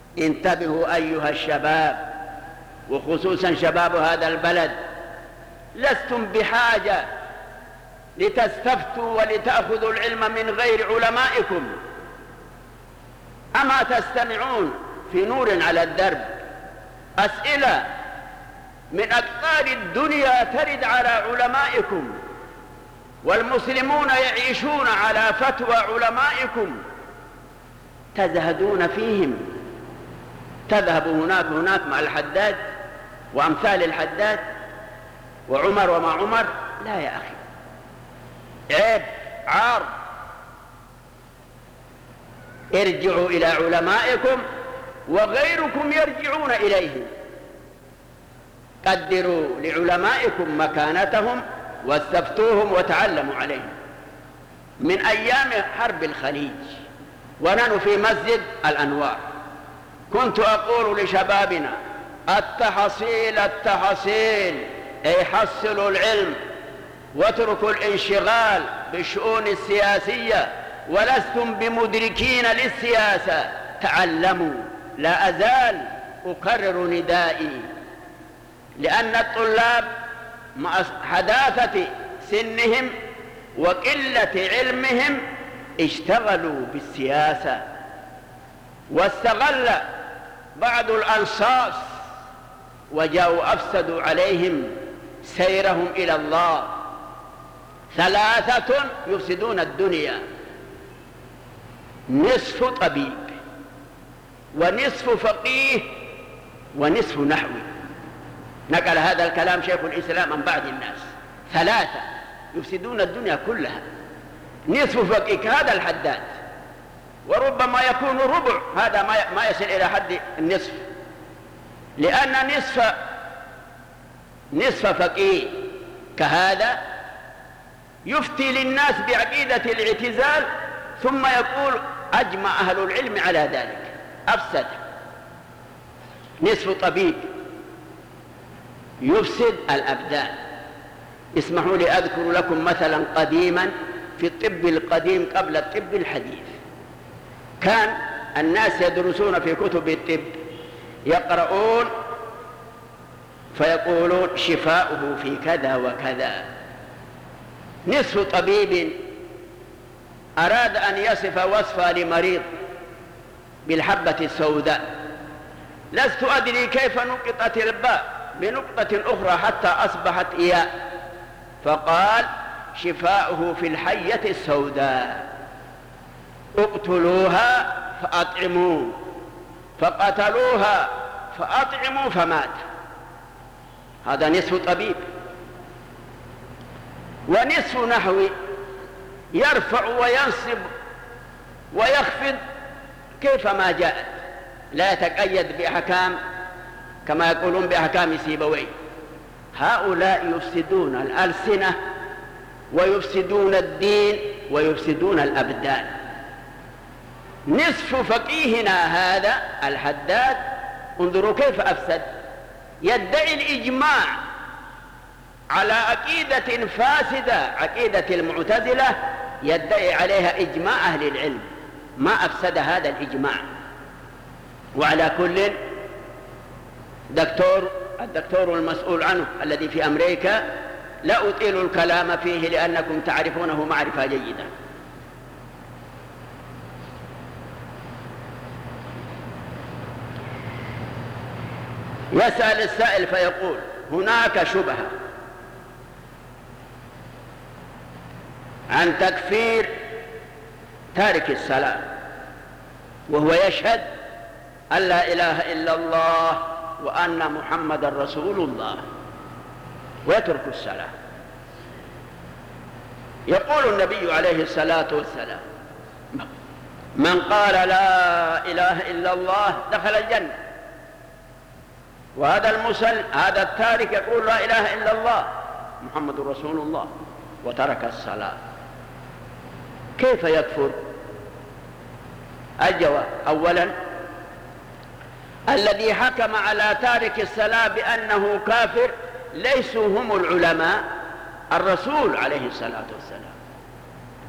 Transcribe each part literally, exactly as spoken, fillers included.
انتبهوا أيها الشباب، وخصوصا شباب هذا البلد، لستم بحاجة لتستفتوا ولتأخذوا العلم من غير علمائكم. أما تستمعون في نور على الدرب أسئلة من أقطار الدنيا ترد على علمائكم، والمسلمون يعيشون على فتوى علمائكم، تزهدون فيهم، تذهب هناك هناك مع الحداد وأمثال الحداد وعمر وما عمر. لا يا أخي، عيب، عار. ارجعوا إلى علمائكم وغيركم يرجعون إليهم. قدروا لعلمائكم مكانتهم واستفتوهم وتعلموا عليهم. من أيام حرب الخليج ونحن في مسجد الأنوار كنت أقول لشبابنا: التحصيل التحصيل، أي حصلوا العلم واتركوا الانشغال بالشؤون السياسية، ولستم بمدركين للسياسة، تعلموا. لا أزال أكرر ندائي، لأن الطلاب مع حداثة سنهم وقلة علمهم اشتغلوا بالسياسة، واستغل بعض الأنصاص وجاءوا أفسدوا عليهم سيرهم إلى الله. ثلاثة يفسدون الدنيا: نصف طبيب، ونصف فقيه، ونصف نحوي. نقل هذا الكلام شيخ الإسلام عن بعض الناس. ثلاثة يفسدون الدنيا كلها: نصف فقيه كهذا الحداد، وربما يكون ربع، هذا ما يصل إلى حد النصف، لأن نصف نصف فقيه كهذا يفتي للناس بعقيدة الاعتزال، ثم يقول أجمع أهل العلم على ذلك، أفسد. نصف طبيب يفسد الأبدان. اسمحوا لي أذكر لكم مثلا قديما في الطب القديم قبل الطب الحديث. كان الناس يدرسون في كتب الطب، يقرؤون فيقولون شفاؤه في كذا وكذا. نصف طبيب أراد أن يصف وصفا لمريض بالحبة السوداء، لست أدري كيف نقطت الباء بنقطة أخرى حتى أصبحت إياء، فقال شفاؤه في الحية السوداء، اقتلوها فأطعموا، فقتلوها فأطعموا فمات. هذا نصف طبيب. ونصف نحوي يرفع وينصب ويخفض كيفما جاءت، لا يتقيد بأحكام كما يقولون بأحكام سيبويه. هؤلاء يفسدون الألسنة ويفسدون الدين ويفسدون الأبدان. نصف فقيهنا هذا الحداد انظروا كيف أفسد، يدعي الإجماع على عقيدة فاسدة، عقيدة المعتزلة، يدعي عليها إجماع أهل العلم، ما أفسد هذا الإجماع. وعلى كل، دكتور الدكتور المسؤول عنه الذي في أمريكا لا أطيل الكلام فيه لأنكم تعرفونه معرفة جيدة. يسأل السائل فيقول هناك شبهة عن تكفير تارك الصلاة وهو يشهد أن لا إله إلا الله وأن محمد رسول الله ويترك الصلاة. يقول النبي عليه الصلاة والسلام من قال لا إله إلا الله دخل الجنة، وهذا المسلم هذا التارك يقول لا إله إلا الله محمد رسول الله وترك الصلاة، كيف يكفر؟ الجواب: أولا الذي حكم على تارك الصلاة بأنه كافر ليسوا هم العلماء، الرسول عليه الصلاة والسلام.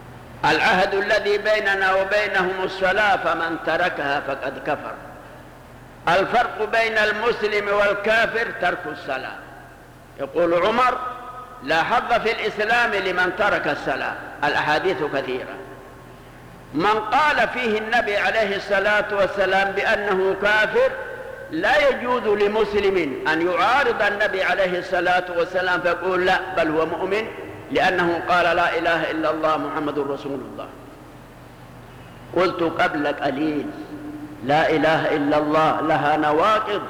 العهد الذي بيننا وبينهم الصلاة فمن تركها فقد كفر. الفرق بين المسلم والكافر ترك الصلاة. يقول عمر: لا حظ في الإسلام لمن ترك الصلاة. الأحاديث كثيرة. من قال فيه النبي عليه الصلاة والسلام بأنه كافر لا يجوز لمسلم أن يعارض النبي عليه الصلاة والسلام فيقول لا بل هو مؤمن لأنه قال لا إله إلا الله محمد رسول الله. قلت قبل قليل: لا إله إلا الله لها نواقض.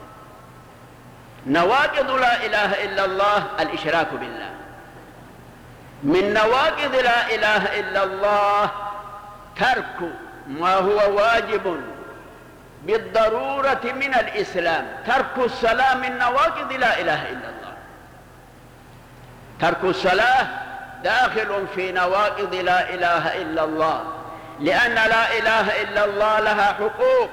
نواقض لا إله إلا الله الإشراك بالله. من نواقض لا إله إلا الله ترك ما هو واجب بالضرورة من الإسلام. ترك الصلاة من نواقض لا إله إلا الله. ترك الصلاة داخل في نواقض لا إله إلا الله، لأن لا إله إلا الله لها حقوق.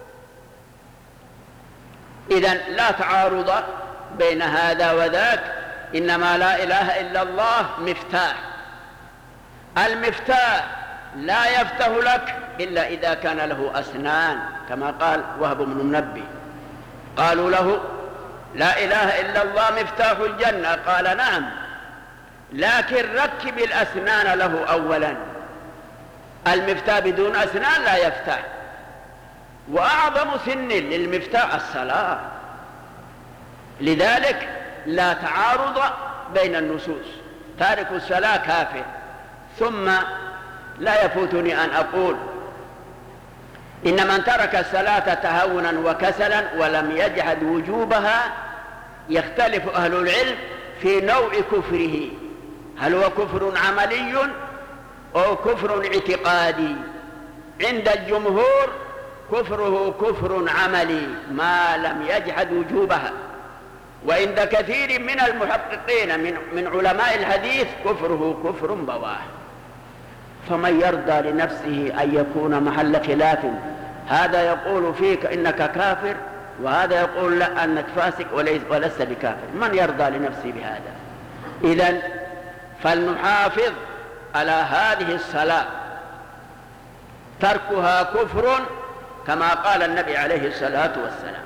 إذن لا تعارض بين هذا وذاك، إنما لا إله إلا الله مفتاح. المفتاح لا يفتح لك إلا إذا كان له أسنان، كما قال وهب بن منبه. قالوا له: لا إله إلا الله مفتاح الجنة. قال: نعم، لكن ركب الأسنان له أولا. المفتاح بدون أسنان لا يفتح. وأعظم سن للمفتاح الصلاة. لذلك لا تعارض بين النصوص. تارك الصلاة كافر. ثم لا يفوتني أن أقول إن من ترك الصلاة تهاونا وكسلا ولم يجحد وجوبها يختلف أهل العلم في نوع كفره، هل هو كفر عملي أو كفر اعتقادي. عند الجمهور كفره كفر عملي ما لم يجحد وجوبها، وعند كثير من المحققين من, من علماء الحديث كفره كفر بواح. فمن يرضى لنفسه أن يكون محل خلاف، هذا يقول فيك إنك كافر وهذا يقول لا أنك فاسق ولست بكافر، من يرضى لنفسه بهذا؟ إذن فلنحافظ على هذه الصلاة. تركها كفر كما قال النبي عليه الصلاة والسلام.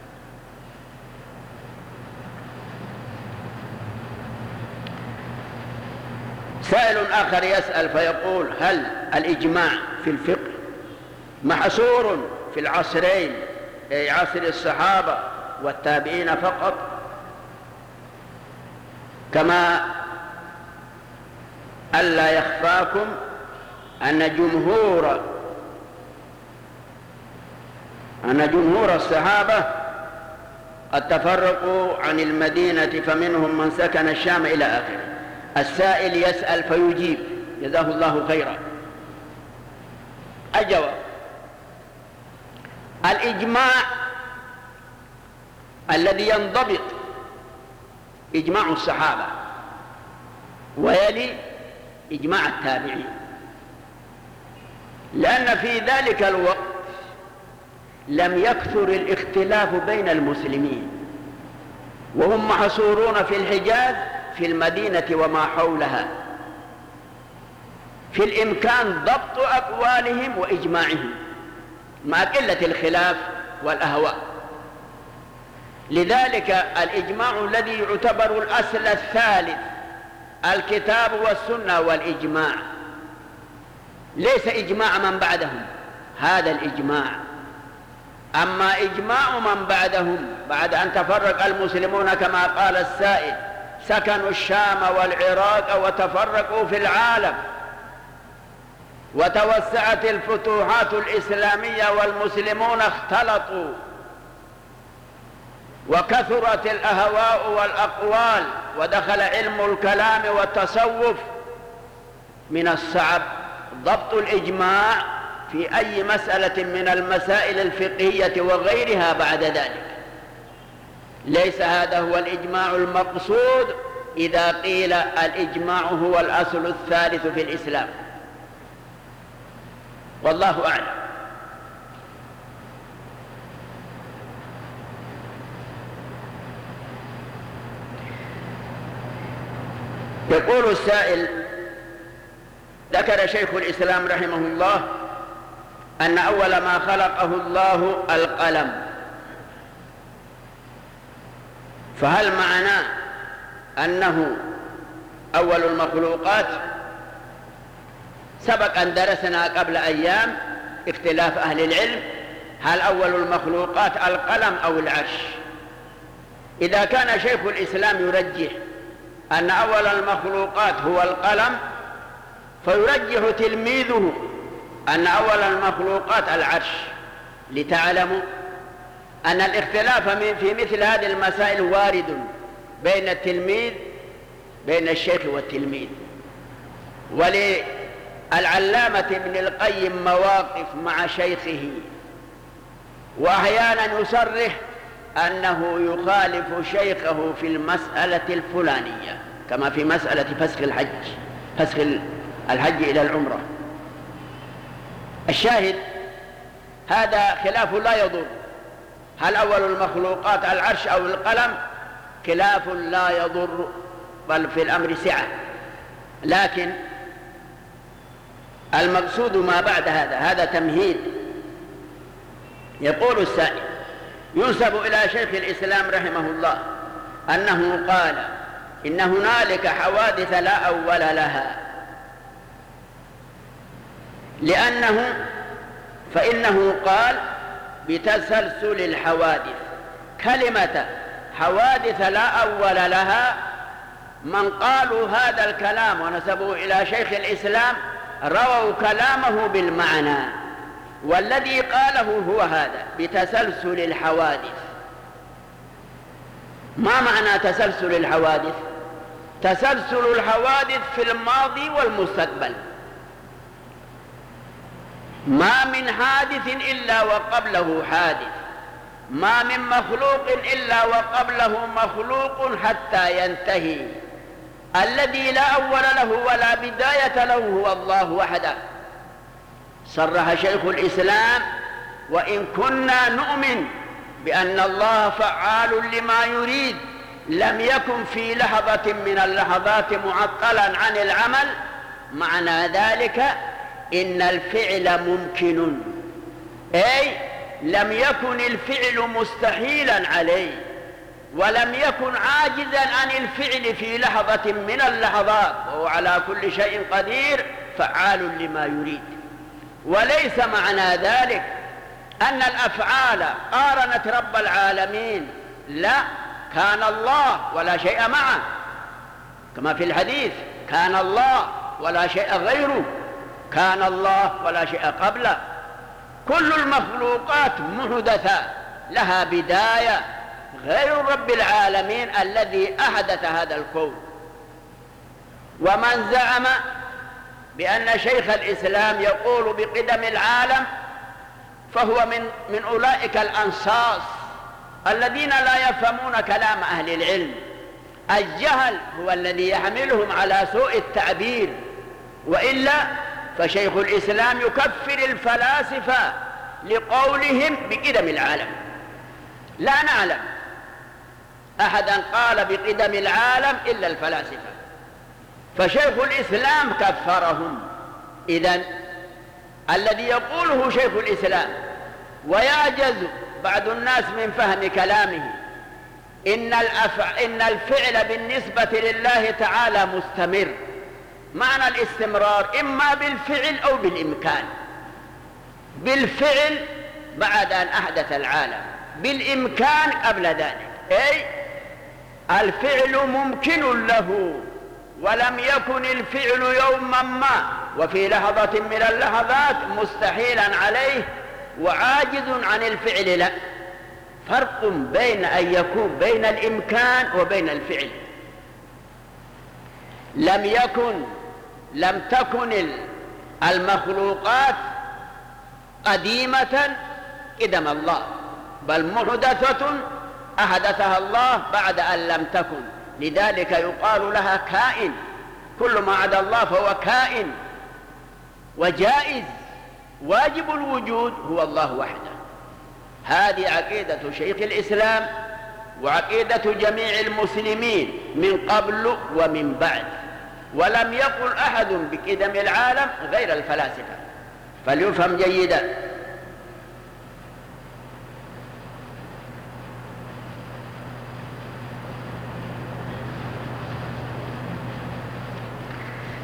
سائل آخر يسأل فيقول: هل الإجماع في الفقه محصور في العصرين، أي عصر الصحابة والتابعين فقط، كما ألا يخفاكم أن جمهور أن جمهور الصحابة قد تفرقوا عن المدينة فمنهم من سكن الشام إلى آخره. السائل يسأل فيجيب، جزاه الله خيرا. الجواب: الإجماع الذي ينضبط إجماع الصحابة ويلي إجماع التابعين، لأن في ذلك الوقت لم يكثر الاختلاف بين المسلمين، وهم محصورون في الحجاز في المدينة وما حولها، في الإمكان ضبط أقوالهم وإجماعهم مع قلة الخلاف والأهواء. لذلك الإجماع الذي يعتبر الأصل الثالث الكتاب والسنة والإجماع، ليس إجماع من بعدهم، هذا الإجماع. أما إجماع من بعدهم بعد أن تفرق المسلمون كما قال السائل، سكنوا الشام والعراق وتفرقوا في العالم وتوسعت الفتوحات الإسلامية والمسلمون اختلطوا وكثرت الأهواء والأقوال ودخل علم الكلام والتصوف، من الصعب ضبط الإجماع في أي مسألة من المسائل الفقهية وغيرها بعد ذلك. ليس هذا هو الإجماع المقصود إذا قيل الإجماع هو الأصل الثالث في الإسلام، والله أعلم. يقول السائل: ذكر شيخ الإسلام رحمه الله أن أول ما خلقه الله القلم، فهل معناه أنه أول المخلوقات؟ سبق أن درسنا قبل أيام اختلاف أهل العلم، هل أول المخلوقات القلم أو العرش؟ إذا كان شيخ الإسلام يرجح أن أول المخلوقات هو القلم، فيرجح تلميذه أن أول المخلوقات العرش، لتعلموا أن الاختلاف في مثل هذه المسائل وارد بين التلميذ بين الشيخ والتلميذ. وللعلامة ابن القيم مواقف مع شيخه، وأحيانا يصرح أنه يخالف شيخه في المسألة الفلانية، كما في مسألة فسخ الحج فسخ الحج إلى العمرة. الشاهد هذا خلاف لا يضر، هل أول المخلوقات العرش أو القلم؟ خلاف لا يضر، بل في الأمر سعة. لكن المقصود ما بعد هذا، هذا تمهيد. يقول السائل: ينسب إلى شيخ الإسلام رحمه الله أنه قال إن هنالك حوادث لا أول لها، لأنه فإنه قال بتسلسل الحوادث. كلمة حوادث لا أول لها، من قالوا هذا الكلام ونسبوا إلى شيخ الإسلام رووا كلامه بالمعنى، والذي قاله هو هذا بتسلسل الحوادث. ما معنى تسلسل الحوادث؟ تسلسل الحوادث في الماضي والمستقبل، ما من حادث إلا وقبله حادث، ما من مخلوق إلا وقبله مخلوق حتى ينتهي. الذي لا أول له ولا بداية له هو الله وحده. صرح شيخ الإسلام: وإن كنا نؤمن بأن الله فعال لما يريد، لم يكن في لحظة من اللحظات معطلا عن العمل. معنى ذلك إن الفعل ممكن، أي لم يكن الفعل مستحيلا عليه، ولم يكن عاجزا عن الفعل في لحظة من اللحظات، وهو على كل شيء قدير فعال لما يريد. وليس معنى ذلك أن الأفعال قارنت رب العالمين، لا، كان الله ولا شيء معه، كما في الحديث: كان الله ولا شيء غيره، كان الله ولا شيء قبله. كل المخلوقات محدثة لها بداية، غير رب العالمين الذي أحدث هذا الكون. ومن زعم بأن شيخ الإسلام يقول بقدم العالم فهو من من أولئك الأنصاص الذين لا يفهمون كلام أهل العلم. الجهل هو الذي يحملهم على سوء التعبير، وإلا فشيخ الإسلام يكفر الفلاسفة لقولهم بقدم العالم. لا نعلم أحدا قال بقدم العالم إلا الفلاسفة، فشيخ الإسلام كفرهم. إذن الذي يقوله شيخ الإسلام ويعجز بعض الناس من فهم كلامه، إن, إن الفعل بالنسبة لله تعالى مستمر. معنى الاستمرار إما بالفعل أو بالإمكان. بالفعل بعد أن أحدث العالم، بالإمكان قبل ذلك، أي الفعل ممكن له، ولم يكن الفعل يوما ما وفي لحظة من اللحظات مستحيلا عليه وعاجز عن الفعل. لا، فرق بين أن يكون بين الإمكان وبين الفعل. لم يكن لم تكن المخلوقات قديمة قدم الله، بل محدثة أحدثها الله بعد أن لم تكن. لذلك يقال لها كائن. كل ما عدا الله فهو كائن وجائز. واجب الوجود هو الله وحده. هذه عقيدة شيخ الإسلام وعقيدة جميع المسلمين من قبل ومن بعد. ولم يقل أحد بقدم العالم غير الفلاسفة، فليفهم جيدا.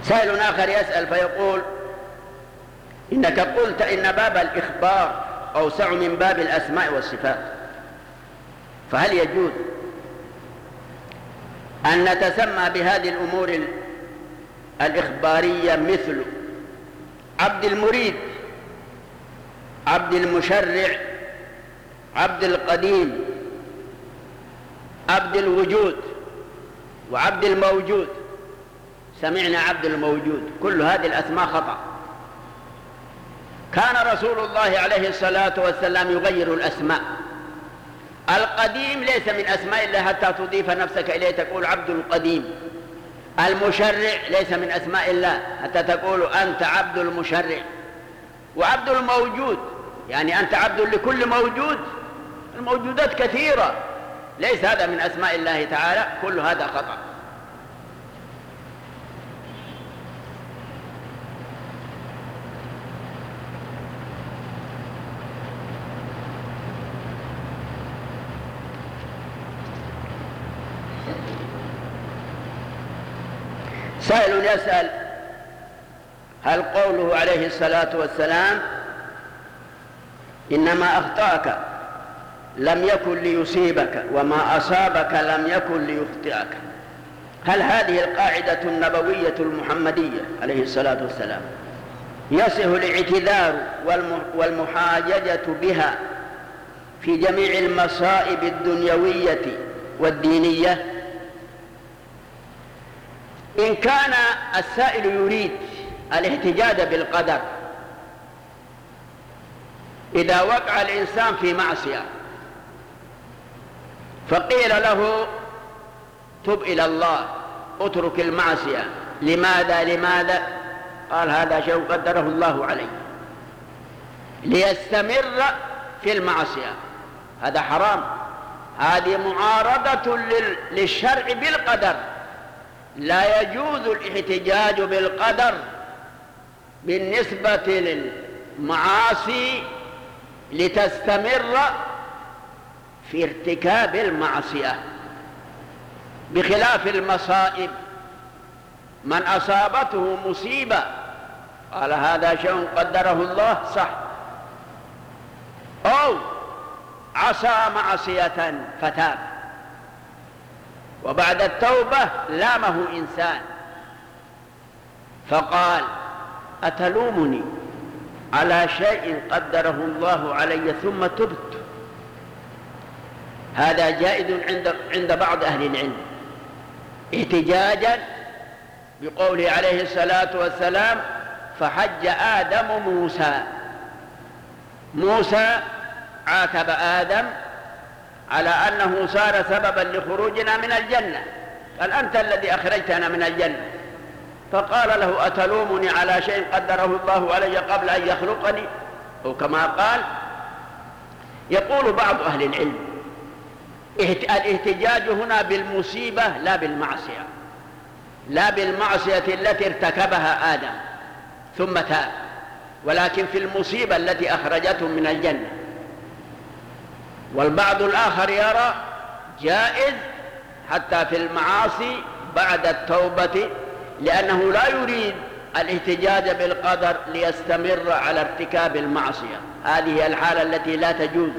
سائل آخر يسأل فيقول: إنك قلت إن باب الإخبار أوسع من باب الأسماء والصفات، فهل يجوز أن نتسمى بهذه الأمور الإخبارية مثل عبد المريد، عبد المشرع، عبد القديم، عبد الوجود، وعبد الموجود؟ سمعنا عبد الموجود، كل هذه الأسماء خطأ. كان رسول الله عليه الصلاة والسلام يغير الأسماء. القديم ليس من أسماء الله حتى تضيف نفسك إليه تقول عبد القديم. المشرع ليس من أسماء الله حتى تقول أنت عبد المشرع. وعبد الموجود يعني أنت عبد لكل موجود، الموجودات كثيرة، ليس هذا من أسماء الله تعالى، كل هذا خطأ. سائل يسأل: هل قوله عليه الصلاة والسلام إنما أخطأك لم يكن ليصيبك وما أصابك لم يكن ليخطئك، هل هذه القاعدة النبوية المحمدية عليه الصلاة والسلام يصح الاعتذار والمحاججة بها في جميع المصائب الدنيوية والدينية؟ إن كان السائل يريد الاحتجاج بالقدر، إذا وقع الإنسان في معصية فقيل له تب إلى الله، اترك المعصية، لماذا لماذا؟ قال هذا شيء قدره الله عليه، ليستمر في المعصية، هذا حرام، هذه معارضة للشرع بالقدر. لا يجوز الاحتجاج بالقدر بالنسبة للمعاصي لتستمر في ارتكاب المعصية، بخلاف المصائب. من أصابته مصيبة قال هذا شيء قدره الله، صح، أو عصى معصية فتاب وبعد التوبة لامه إنسان فقال أتلومني على شيء قدره الله علي ثم تبت، هذا جائز عند عند بعض أهل العلم، احتجاجا بقوله عليه الصلاة والسلام فحج آدم موسى. موسى عاتب آدم على أنه صار سببا لخروجنا من الجنة، قال أنت الذي أخرجتنا من الجنة، فقال له أتلومني على شيء قدره الله علي قبل أن يخلقني، أو كما قال. يقول بعض أهل العلم الاحتجاج هنا بالمصيبة لا بالمعصية، لا بالمعصية التي ارتكبها آدم ثم تاب، ولكن في المصيبة التي أخرجته من الجنة. والبعض الآخر يرى جائز حتى في المعاصي بعد التوبة، لأنه لا يريد الاحتجاج بالقدر ليستمر على ارتكاب المعصية، هذه هي الحالة التي لا تجوز.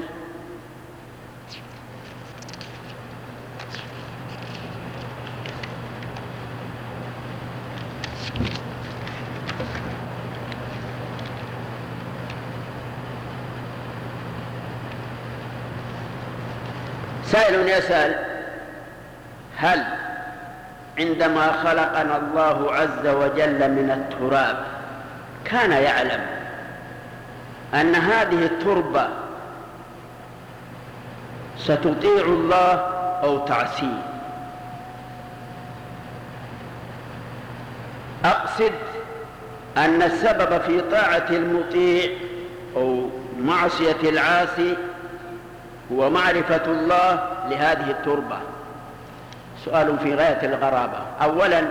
سائل يسأل: هل عندما خلقنا الله عز وجل من التراب كان يعلم أن هذه التربة ستطيع الله أو تعصيه؟ أقصد أن السبب في طاعة المطيع أو معصية العاصي هو معرفة الله لهذه التربة. سؤال في غاية الغرابة. أولا،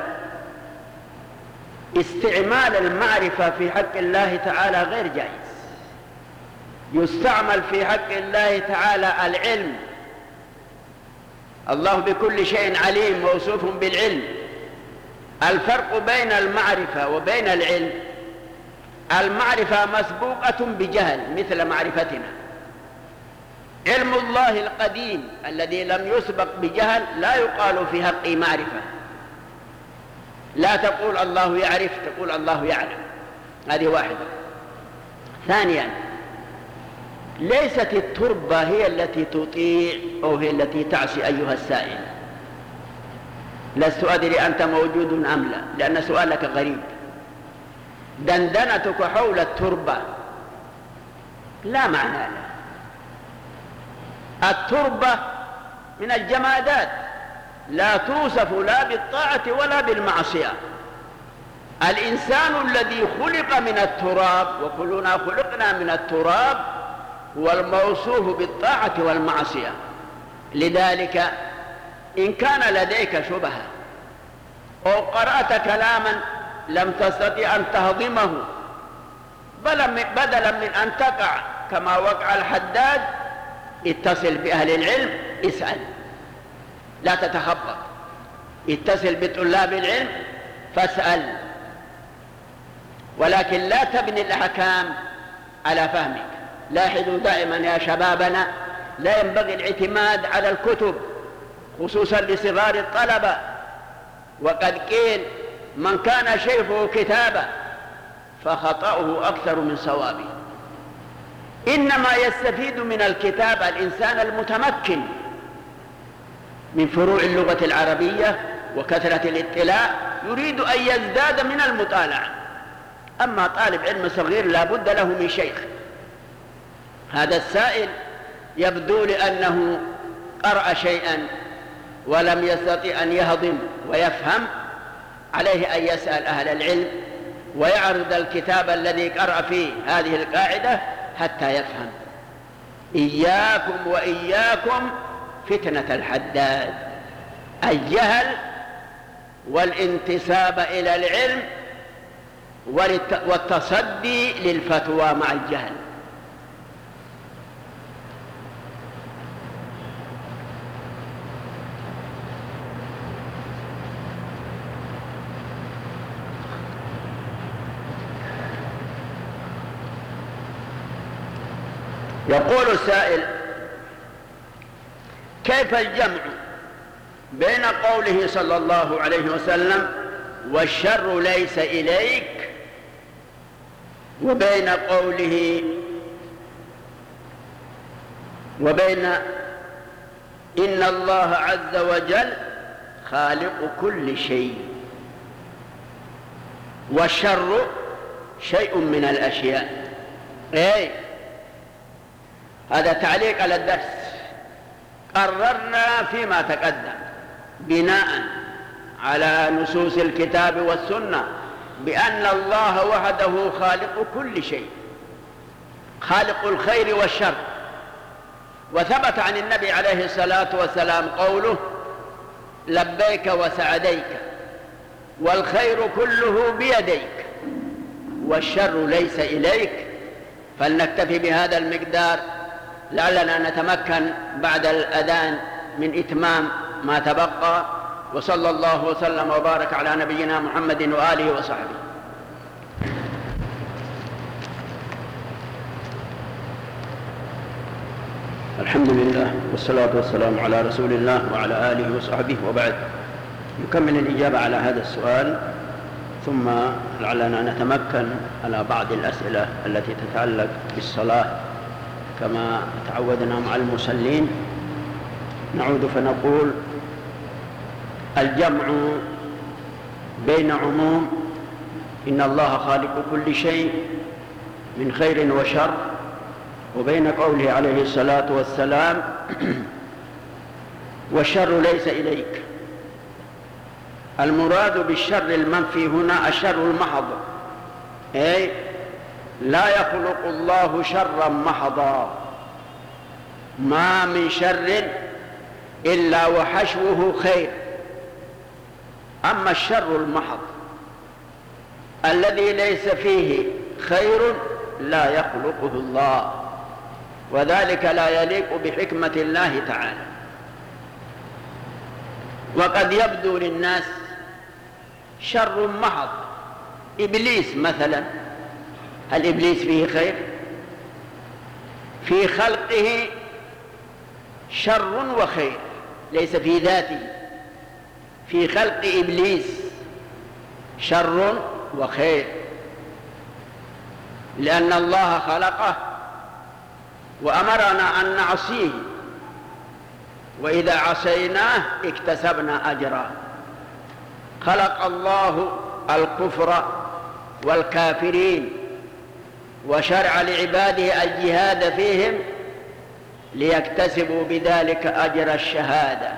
استعمال المعرفة في حق الله تعالى غير جائز. يستعمل في حق الله تعالى العلم، الله بكل شيء عليم موصوف بالعلم، الفرق بين المعرفة وبين العلم: المعرفة مسبوقة بجهل مثل معرفتنا. علم الله القديم الذي لم يسبق بجهل لا يقال في حقه معرفة. لا تقول الله يعرف، تقول الله يعلم. هذه واحدة. ثانيا، ليست التربة هي التي تطيع أو هي التي تعصي أيها السائل. لست أدري أنت موجود أم لا، لأن سؤالك غريب. دندنتك حول التربة لا معنى لها. التربة من الجمادات، لا توصف لا بالطاعة ولا بالمعصية. الإنسان الذي خلق من التراب، وكلنا خلقنا من التراب، هو الموصوف بالطاعة والمعصية. لذلك إن كان لديك شبهة أو قرأت كلاما لم تستطع أن تهضمه، بدلا من أن تقع كما وقع الحداد، اتصل بأهل العلم، اسأل، لا تتخبط. اتصل بطلاب العلم فاسأل، ولكن لا تبني الأحكام على فهمك. لاحظوا دائما يا شبابنا، لا ينبغي الاعتماد على الكتب خصوصا لصغار الطلبة. وقد قيل: من كان شيخه كتابا فخطأه أكثر من صوابه. إنما يستفيد من الكتاب الإنسان المتمكن من فروع اللغة العربية وكثرة الاطلاع، يريد أن يزداد من المطالعة. أما طالب علم صغير لا بد له من شيخ. هذا السائل يبدو لأنه قرأ شيئا ولم يستطع أن يهضم ويفهم، عليه أن يسأل أهل العلم ويعرض الكتاب الذي قرأ فيه هذه القاعدة حتى يفهم. إياكم وإياكم فتنة الحداد، الجهل والانتساب إلى العلم والتصدي للفتوى مع الجهل. يقول السائل: كيف الجمع بين قوله صلى الله عليه وسلم والشر ليس إليك، وبين قوله وبين إن الله عز وجل خالق كل شيء، والشر شيء من الأشياء؟ إيه؟ هذا تعليق على الدرس. قررنا فيما تقدم بناء على نصوص الكتاب والسنة بأن الله وحده خالق كل شيء، خالق الخير والشر. وثبت عن النبي عليه الصلاة والسلام قوله: لبيك وسعديك، والخير كله بيديك، والشر ليس إليك. فلنكتفي بهذا المقدار لعلنا نتمكن بعد الأذان من إتمام ما تبقى. وصلى الله وسلم وبارك على نبينا محمد وآله وصحبه. الحمد لله والصلاة والسلام على رسول الله وعلى آله وصحبه، وبعد. نكمل الإجابة على هذا السؤال، ثم لعلنا نتمكن على بعض الأسئلة التي تتعلق بالصلاة كما تعودنا مع المصلين. نعود فنقول: الجمع بين عموم إن الله خالق كل شيء من خير وشر، وبين قوله عليه الصلاة والسلام: والشر ليس إليك. المراد بالشر المنفي هنا الشر المحض، أي لا يخلق الله شرا محضا، ما من شر إلا وحشوه خير. أما الشر المحض الذي ليس فيه خير لا يخلقه الله، وذلك لا يليق بحكمة الله تعالى. وقد يبدو للناس شر محض. إبليس مثلا، هل إبليس فيه خير؟ في خلقه شر وخير، ليس في ذاته. في خلق إبليس شر وخير، لأن الله خلقه وأمرنا أن نعصيه، وإذا عصيناه اكتسبنا أجرا. خلق الله الكفر والكافرين وشرع لعباده الجهاد فيهم ليكتسبوا بذلك أجر الشهادة.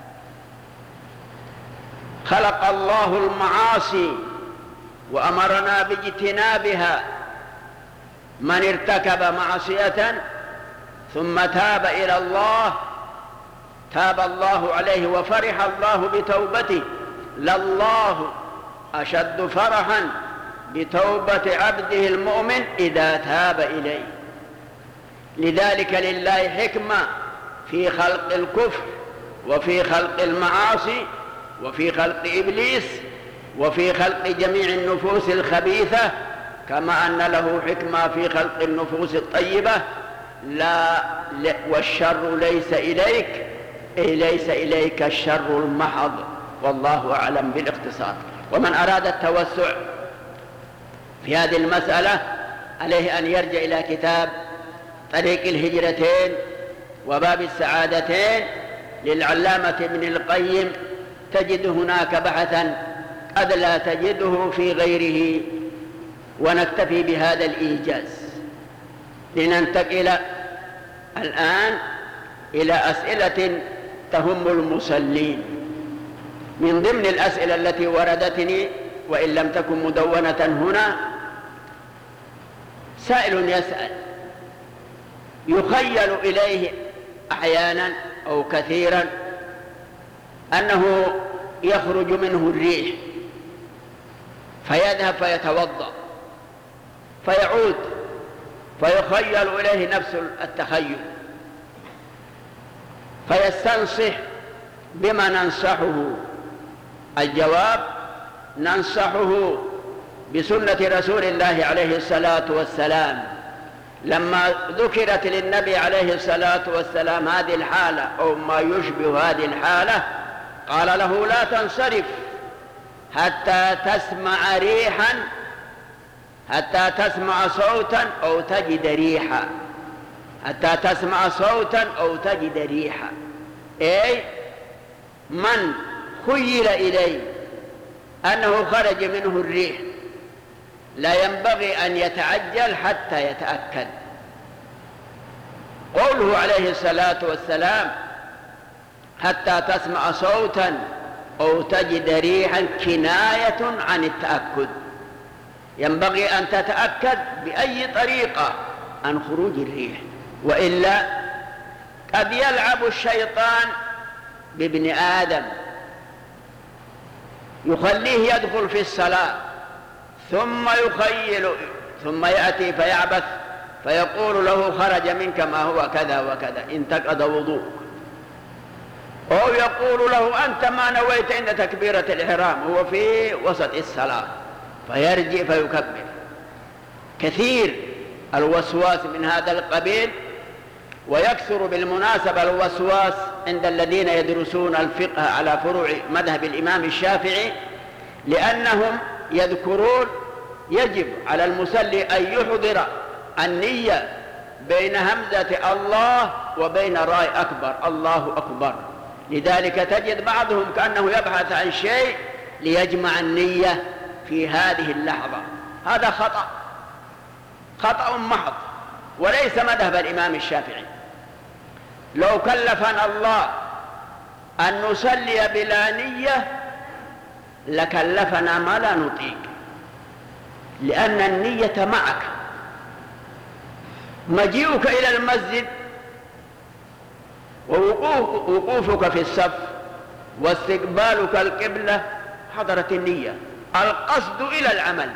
خلق الله المعاصي وأمرنا باجتنابها. من ارتكب معصية ثم تاب إلى الله تاب الله عليه وفرح الله بتوبته. لله أشد فرحا بتوبة عبده المؤمن إذا تاب إليه. لذلك لله حكمة في خلق الكفر وفي خلق المعاصي وفي خلق إبليس وفي خلق جميع النفوس الخبيثة، كما أن له حكمة في خلق النفوس الطيبة. لا والشر ليس إليك، أي ليس إليك الشر المحض، والله أعلم بالاختصار. ومن أراد التوسع في هذه المسألة عليه أن يرجع إلى كتاب طريق الهجرتين وباب السعادتين للعلامة ابن القيم، تجد هناك بحثا قد لا تجده في غيره. ونكتفي بهذا الإيجاز لننتقل الآن إلى أسئلة تهم المصلين. من ضمن الأسئلة التي وردتني وإن لم تكن مدونة هنا، سائل يسأل يخيل إليه أحيانا أو كثيرا أنه يخرج منه الريح، فيذهب فيتوضأ فيعود فيخيل إليه نفس التخيل، فيستنصح بما ننصحه. الجواب: ننصحه بسنة رسول الله عليه الصلاة والسلام. لما ذكرت للنبي عليه الصلاة والسلام هذه الحالة أو ما يشبه هذه الحالة، قال له: لا تنصرف حتى تسمع ريحا حتى تسمع صوتا أو تجد ريحا حتى تسمع صوتا أو تجد ريحا. أي من خيل إليه أنه خرج منه الريح لا ينبغي أن يتعجل حتى يتأكد. قوله عليه الصلاة والسلام حتى تسمع صوتا أو تجد ريحا كناية عن التأكد. ينبغي أن تتأكد بأي طريقة عن خروج الريح، وإلا قد يلعب الشيطان بابن آدم يخليه يدخل في الصلاة ثم يخيل ثم يأتي فيعبث فيقول له: خرج منك ما هو كذا وكذا، انتقض وضوءك. أو يقول له: أنت ما نويت عند تكبيرة الإحرام، هو في وسط الصلاة، فيرجع فيكبر. كثير الوسواس من هذا القبيل، ويكثر بالمناسبة الوسواس عند الذين يدرسون الفقه على فروع مذهب الإمام الشافعي، لأنهم يذكرون يجب على المصلي أن يحضر النية بين همزة الله وبين راي أكبر الله أكبر. لذلك تجد بعضهم كأنه يبحث عن شيء ليجمع النية في هذه اللحظة. هذا خطأ خطأ محض وليس مذهب الإمام الشافعي. لو كلفنا الله أن نصلي بلا نية لكلفنا ما لا نطيق، لأن النية معك. مجيئك إلى المسجد ووقوفك في الصف واستقبالك القبلة حضرت النية، القصد إلى العمل.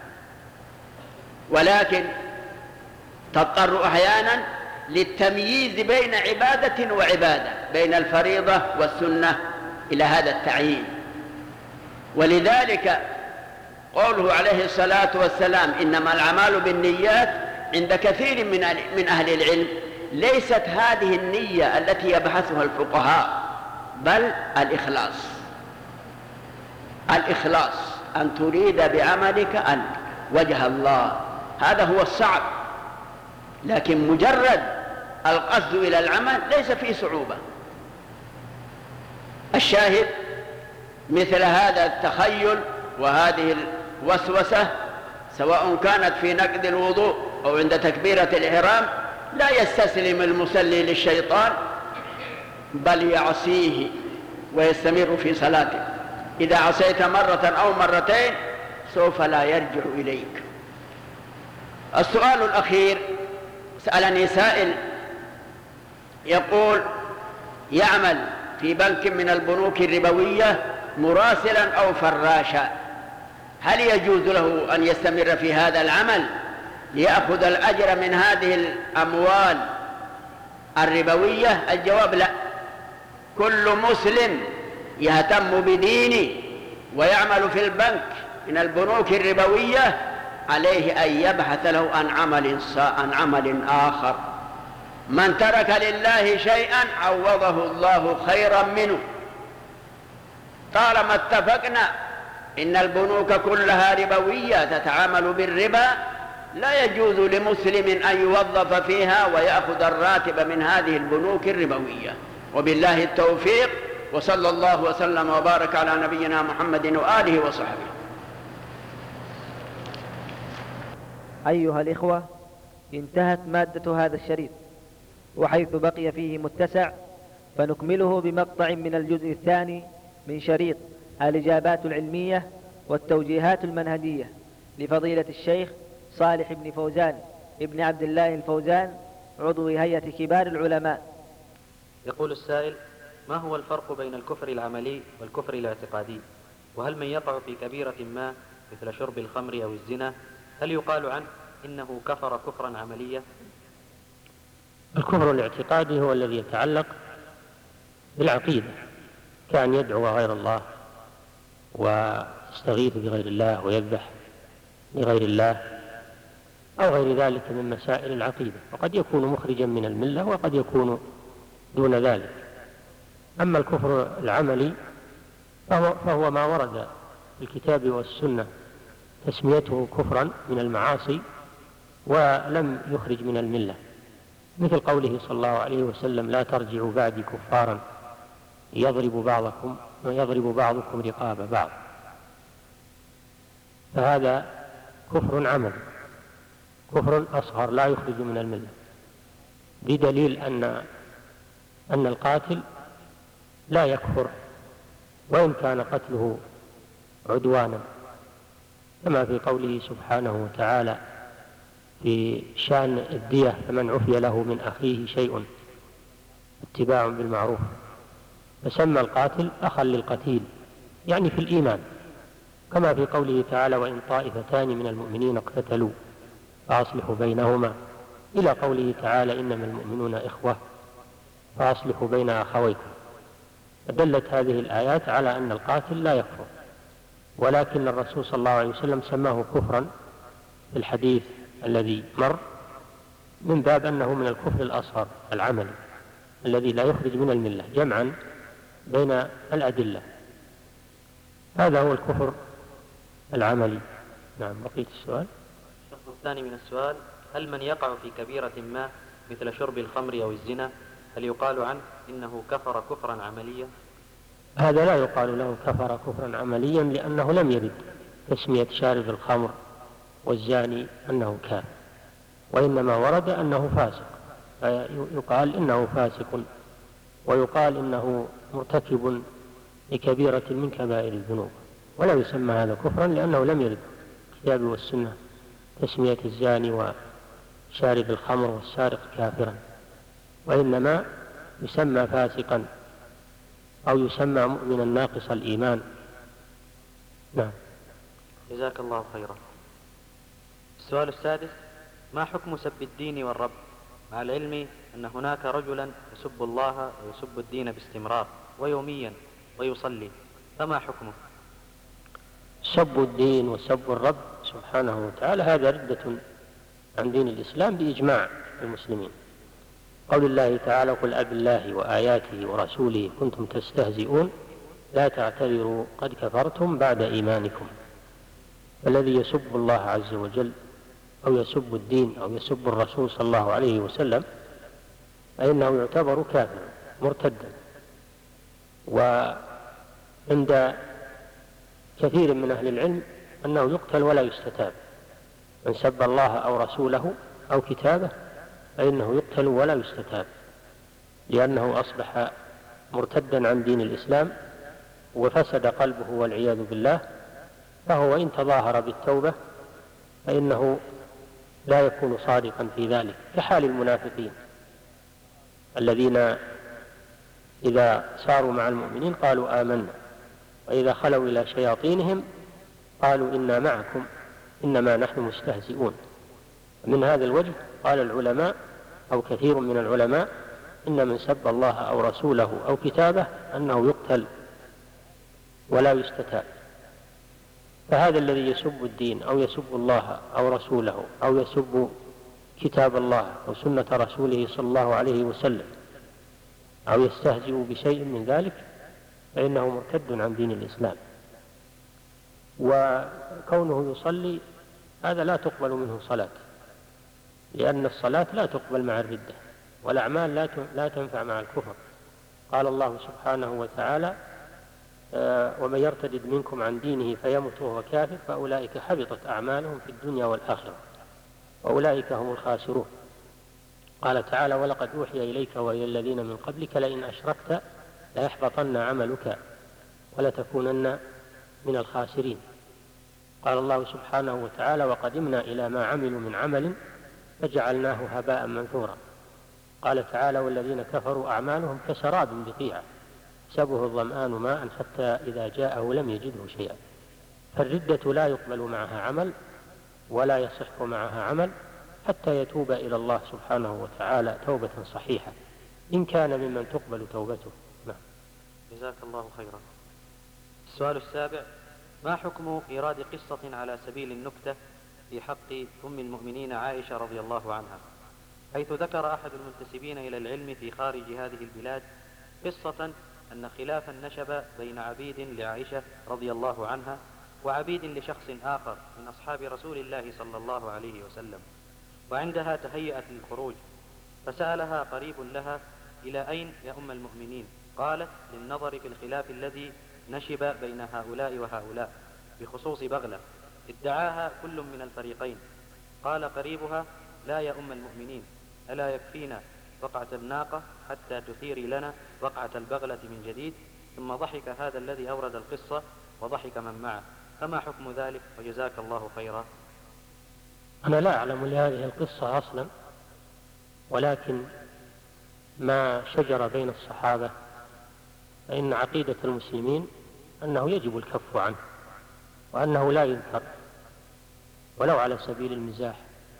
ولكن تضطر أحيانا للتمييز بين عبادة وعبادة، بين الفريضة والسنة إلى هذا التعيين. ولذلك قوله عليه الصلاة والسلام إنما الأعمال بالنيات عند كثير من من أهل العلم ليست هذه النية التي يبحثها الفقهاء، بل الإخلاص. الإخلاص أن تريد بعملك أن وجه الله، هذا هو الصعب، لكن مجرد القصد إلى العمل ليس فيه صعوبة. الشاهد مثل هذا التخيل وهذه الوسوسة سواء كانت في نقض الوضوء أو عند تكبيرة الإحرام لا يستسلم المصلي للشيطان بل يعصيه ويستمر في صلاته. إذا عصيت مرة أو مرتين سوف لا يرجع إليك. السؤال الأخير، سألني سائل يقول يعمل في بنك من البنوك الربوية مراسلا أو فراشا، هل يجوز له أن يستمر في هذا العمل ليأخذ الأجر من هذه الأموال الربوية؟ الجواب لا. كل مسلم يهتم بدينه ويعمل في البنك من البنوك الربوية عليه أن يبحث له عن عمل عن عمل آخر. من ترك لله شيئا عوضه الله خيرا منه. طالما اتفقنا إن البنوك كلها ربوية تتعامل بالربا لا يجوز لمسلم أن يوظف فيها ويأخذ الراتب من هذه البنوك الربوية. وبالله التوفيق، وصلى الله وسلم وبارك على نبينا محمد وآله وصحبه. أيها الإخوة، انتهت مادة هذا الشريط، وحيث بقي فيه متسع فنكمله بمقطع من الجزء الثاني من شريط الإجابات العلمية والتوجيهات المنهجية لفضيلة الشيخ صالح بن فوزان ابن عبد الله الفوزان عضو هيئة كبار العلماء. يقول السائل: ما هو الفرق بين الكفر العملي والكفر الاعتقادي؟ وهل من يقع في كبيرة ما مثل شرب الخمر أو الزنا هل يقال عنه إنه كفر كفرا عمليا؟ الكفر الاعتقادي هو الذي يتعلق بالعقيدة، كأن يدعو غير الله ويستغيث بغير الله ويذبح لغير الله أو غير ذلك من مسائل العقيدة، وقد يكون مخرجا من الملة وقد يكون دون ذلك. أما الكفر العملي فهو, فهو ما ورد في الكتاب والسنة تسميته كفرا من المعاصي ولم يخرج من الملة، مثل قوله صلى الله عليه وسلم: لا ترجعوا بعدي كفارا يضرب بعضكم ويضرب بعضكم رقاب بعض. فهذا كفر عملي، كفر أصغر لا يخرج من الملة، بدليل أن أن القاتل لا يكفر وإن كان قتله عدوانا، كما في قوله سبحانه وتعالى في شأن الدية: فمن عفي له من أخيه شيء اتباع بالمعروف، فسمى القاتل أخا للقتيل يعني في الإيمان، كما في قوله تعالى: وإن طائفتان من المؤمنين اقتتلوا فأصلحوا بينهما، إلى قوله تعالى: إنما المؤمنون إخوة فأصلحوا بين أخويكم. فدلت هذه الآيات على أن القاتل لا يكفر، ولكن الرسول صلى الله عليه وسلم سماه كفرا في الحديث الذي مر من باب أنه من الكفر الأصغر العملي الذي لا يخرج من الملة، جمعا بين الأدلة. هذا هو الكفر العملي. نعم، بقيت السؤال. الشق الثاني من السؤال: هل من يقع في كبيرة ما مثل شرب الخمر أو الزنا هل يقال عنه إنه كفر كفرا عمليا؟ هذا لا يقال له كفر كفرا عمليا، لأنه لم يرد تسمية شارب الخمر والزاني أنه كافر، وإنما ورد أنه فاسق، فيقال إنه فاسق، ويقال إنه مرتكب لكبيرة من كبائر الذنوب، ولا يسمى هذا كفرا لأنه لم يرد الكتاب والسنة تسمية الزاني وشارب الخمر والسارق كافرا، وإنما يسمى فاسقا أو يسمى مؤمنا ناقص الإيمان. نعم. جزاك الله خيرا. السؤال السادس: ما حكم سب الدين والرب مع العلم أن هناك رجلا يسب الله ويسب الدين باستمرار ويوميا ويصلي، فما حكمه؟ سب الدين وسب الرب سبحانه وتعالى هذا ردة عن دين الإسلام بإجماع المسلمين. قول الله تعالى: قل أب الله وآياته ورسوله كنتم تستهزئون لا تعتذروا قد كفرتم بعد إيمانكم. الذي يسب الله عز وجل أو يسب الدين أو يسب الرسول صلى الله عليه وسلم فإنه يعتبر كافرا مرتدا. وعند كثير من أهل العلم أنه يقتل ولا يستتاب. من سب الله أو رسوله أو كتابه فإنه يقتل ولا يستتاب، لأنه أصبح مرتدا عن دين الإسلام وفسد قلبه والعياذ بالله. فهو إن تظاهر بالتوبة فإنه لا يكون صادقا في ذلك، كحال المنافقين الذين إذا صاروا مع المؤمنين قالوا آمنا، وإذا خلوا إلى شياطينهم قالوا إنا معكم إنما نحن مستهزئون. من هذا الوجه قال العلماء أو كثير من العلماء إن من سب الله أو رسوله أو كتابه أنه يقتل ولا يستتاب. فهذا الذي يسب الدين أو يسب الله أو رسوله أو يسب كتاب الله أو سنة رسوله صلى الله عليه وسلم أو يستهزئ بشيء من ذلك فإنه مرتد عن دين الإسلام. وكونه يصلي هذا لا تقبل منه صلاة، لأن الصلاة لا تقبل مع الردة، والأعمال لا تنفع مع الكفر. قال الله سبحانه وتعالى: ومن يرتد منكم عن دينه فيمت وهو كافر فأولئك حبطت أعمالهم في الدنيا والآخرة وأولئك هم الخاسرون. قال تعالى: ولقد أوحي إليك وإلى الذين من قبلك لئن أشركت ليحبطن عملك ولتكونن من الخاسرين. قال الله سبحانه وتعالى: وقدمنا إلى ما عملوا من عمل فجعلناه هباء منثورا. قال تعالى: والذين كفروا أعمالهم كسراب بقيعة يحسبه الظمآن ماء حتى إذا جاءه لم يجده شيئا. فالردة لا يقبل معها عمل ولا يصح معها عمل حتى يتوب إلى الله سبحانه وتعالى توبة صحيحة إن كان ممن تقبل توبته. نعم. جزاك الله خيرا. السؤال السابع: ما حكم إيراد قصة على سبيل النكتة في حق أم المؤمنين عائشة رضي الله عنها، حيث ذكر أحد المنتسبين إلى العلم في خارج هذه البلاد قصة أن خلافا نشب بين عبيد لعائشة رضي الله عنها وعبيد لشخص آخر من أصحاب رسول الله صلى الله عليه وسلم، وعندها تهيأت للخروج، فسألها قريب لها: إلى أين يا أم المؤمنين؟ قالت: للنظر في الخلاف الذي نشب بين هؤلاء وهؤلاء بخصوص بغلة ادعاها كل من الفريقين. قال قريبها: لا يا أم المؤمنين، ألا يكفينا وقعة الناقة حتى تثيري لنا وقعة البغلة من جديد؟ ثم ضحك هذا الذي أورد القصة وضحك من معه، فما حكم ذلك؟ وجزاك الله خيرا. أنا لا أعلم لهذه القصة أصلا، ولكن ما شجر بين الصحابة فإن عقيدة المسلمين أنه يجب الكف عنه وأنه لا ينكر ولو على سبيل المزاح،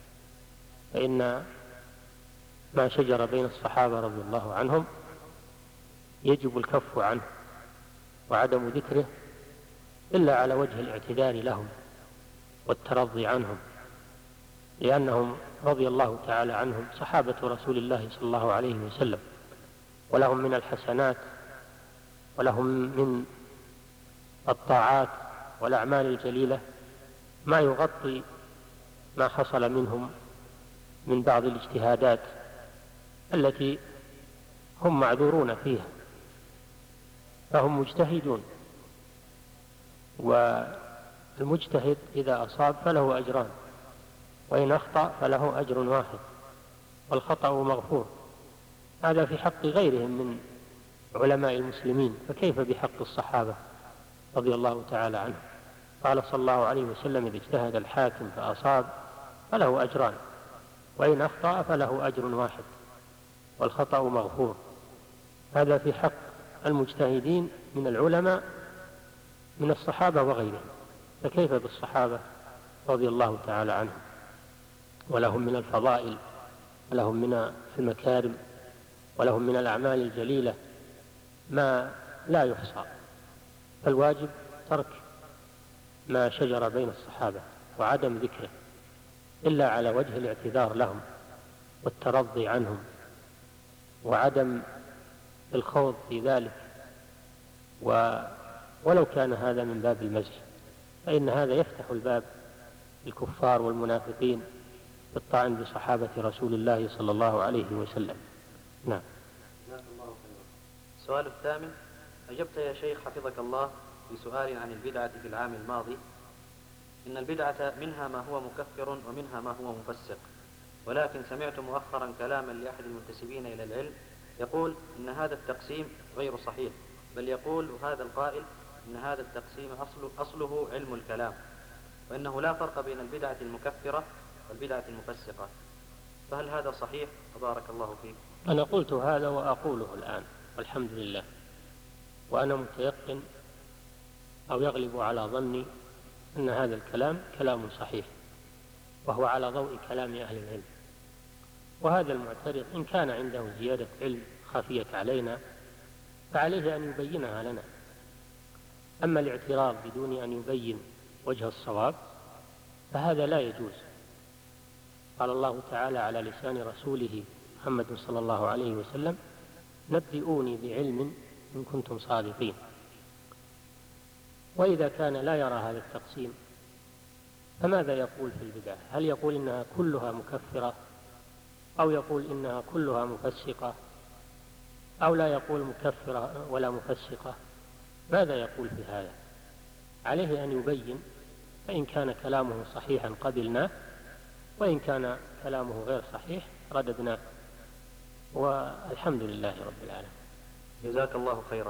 فإن ما شجر بين الصحابة رضي الله عنهم يجب الكف عنه وعدم ذكره إلا على وجه الاعتذار لهم والترضي عنهم، لأنهم رضي الله تعالى عنهم صحابة رسول الله صلى الله عليه وسلم، ولهم من الحسنات ولهم من الطاعات والأعمال الجليلة ما يغطي ما حصل منهم من بعض الاجتهادات التي هم معذورون فيها، فهم مجتهدون، والمجتهد إذا أصاب فله أجران، وإن أخطأ فله أجر واحد، والخطأ مغفور. هذا في حق غيرهم من علماء المسلمين، فكيف بحق الصحابة رضي الله تعالى عنهم؟ قال صلى الله عليه وسلم: إذا اجتهد الحاكم فأصاب فله أجران، وإن أخطأ فله أجر واحد، والخطأ مغفور. هذا في حق المجتهدين من العلماء من الصحابة وغيرهم، فكيف بالصحابة رضي الله تعالى عنهم؟ ولهم من الفضائل، ولهم من المكارم، ولهم من الأعمال الجليلة ما لا يحصى. فالواجب ترك ما شجر بين الصحابة وعدم ذكره إلا على وجه الاعتذار لهم والترضي عنهم وعدم الخوض في ذلك، ولو كان هذا من باب المزح، فإن هذا يفتح الباب الكفار والمنافقين بالطعن بصحابة رسول الله صلى الله عليه وسلم. نعم. السؤال الثامن: أجبت يا شيخ حفظك الله بسؤال عن البدعة في العام الماضي إن البدعة منها ما هو مكفر ومنها ما هو مفسق، ولكن سمعت مؤخرا كلاما لأحد المنتسبين إلى العلم يقول إن هذا التقسيم غير صحيح، بل يقول هذا القائل إن هذا التقسيم أصل أصله علم الكلام، وإنه لا فرق بين البدعة المكفرة والبدعة المفسقة، فهل هذا صحيح؟ بارك الله فيك. أنا قلت هذا وأقوله الآن والحمد لله، وأنا متيقن أو يغلب على ظني أن هذا الكلام كلام صحيح، وهو على ضوء كلام أهل العلم، وهذا المعترض إن كان عنده زيادة علم خفية علينا فعليه أن يبينها لنا، أما الاعتراض بدون أن يبين وجه الصواب فهذا لا يجوز. قال الله تعالى على لسان رسوله محمد صلى الله عليه وسلم: نبئوني بعلم إن كنتم صادقين. وإذا كان لا يرى هذا التقسيم فماذا يقول في البدع؟ هل يقول إنها كلها مكفرة، أو يقول إنها كلها مفسقة، أو لا يقول مكفرة ولا مفسقة؟ ماذا يقول في هذا؟ عليه أن يبين، فإن كان كلامه صحيحا قبلناه، وإن كان كلامه غير صحيح رددناه، والحمد لله رب العالمين. جزاك الله خيرا.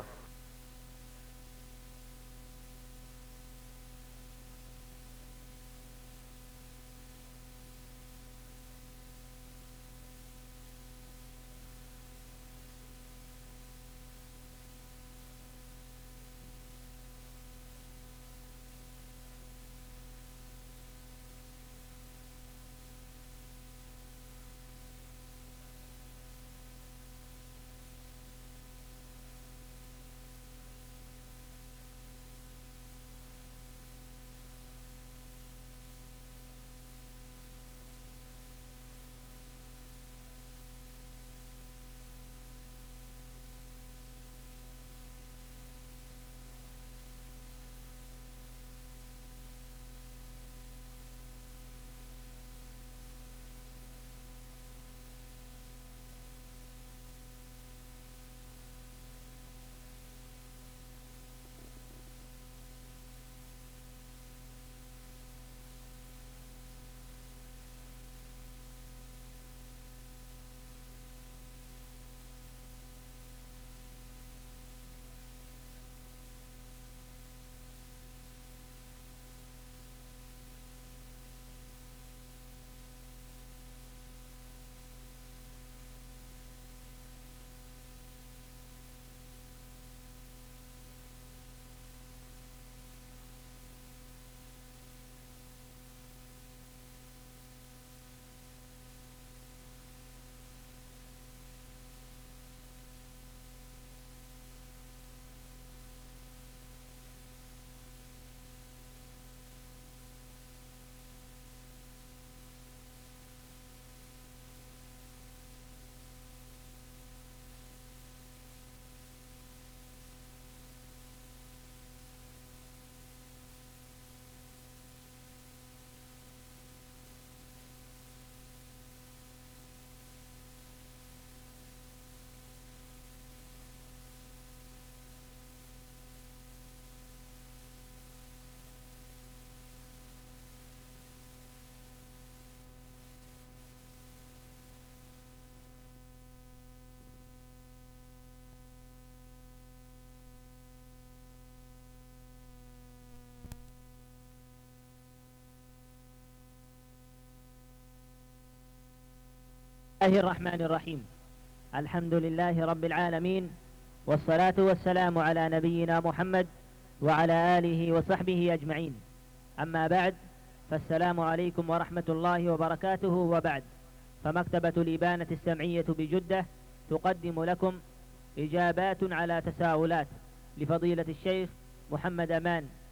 الله الرحمن الرحيم. الحمد لله رب العالمين، والصلاة والسلام على نبينا محمد وعلى آله وصحبه أجمعين. أما بعد، فالسلام عليكم ورحمة الله وبركاته. وبعد، فمكتبة الإبانة السمعية بجدة تقدم لكم إجابات على تساؤلات لفضيلة الشيخ محمد أمان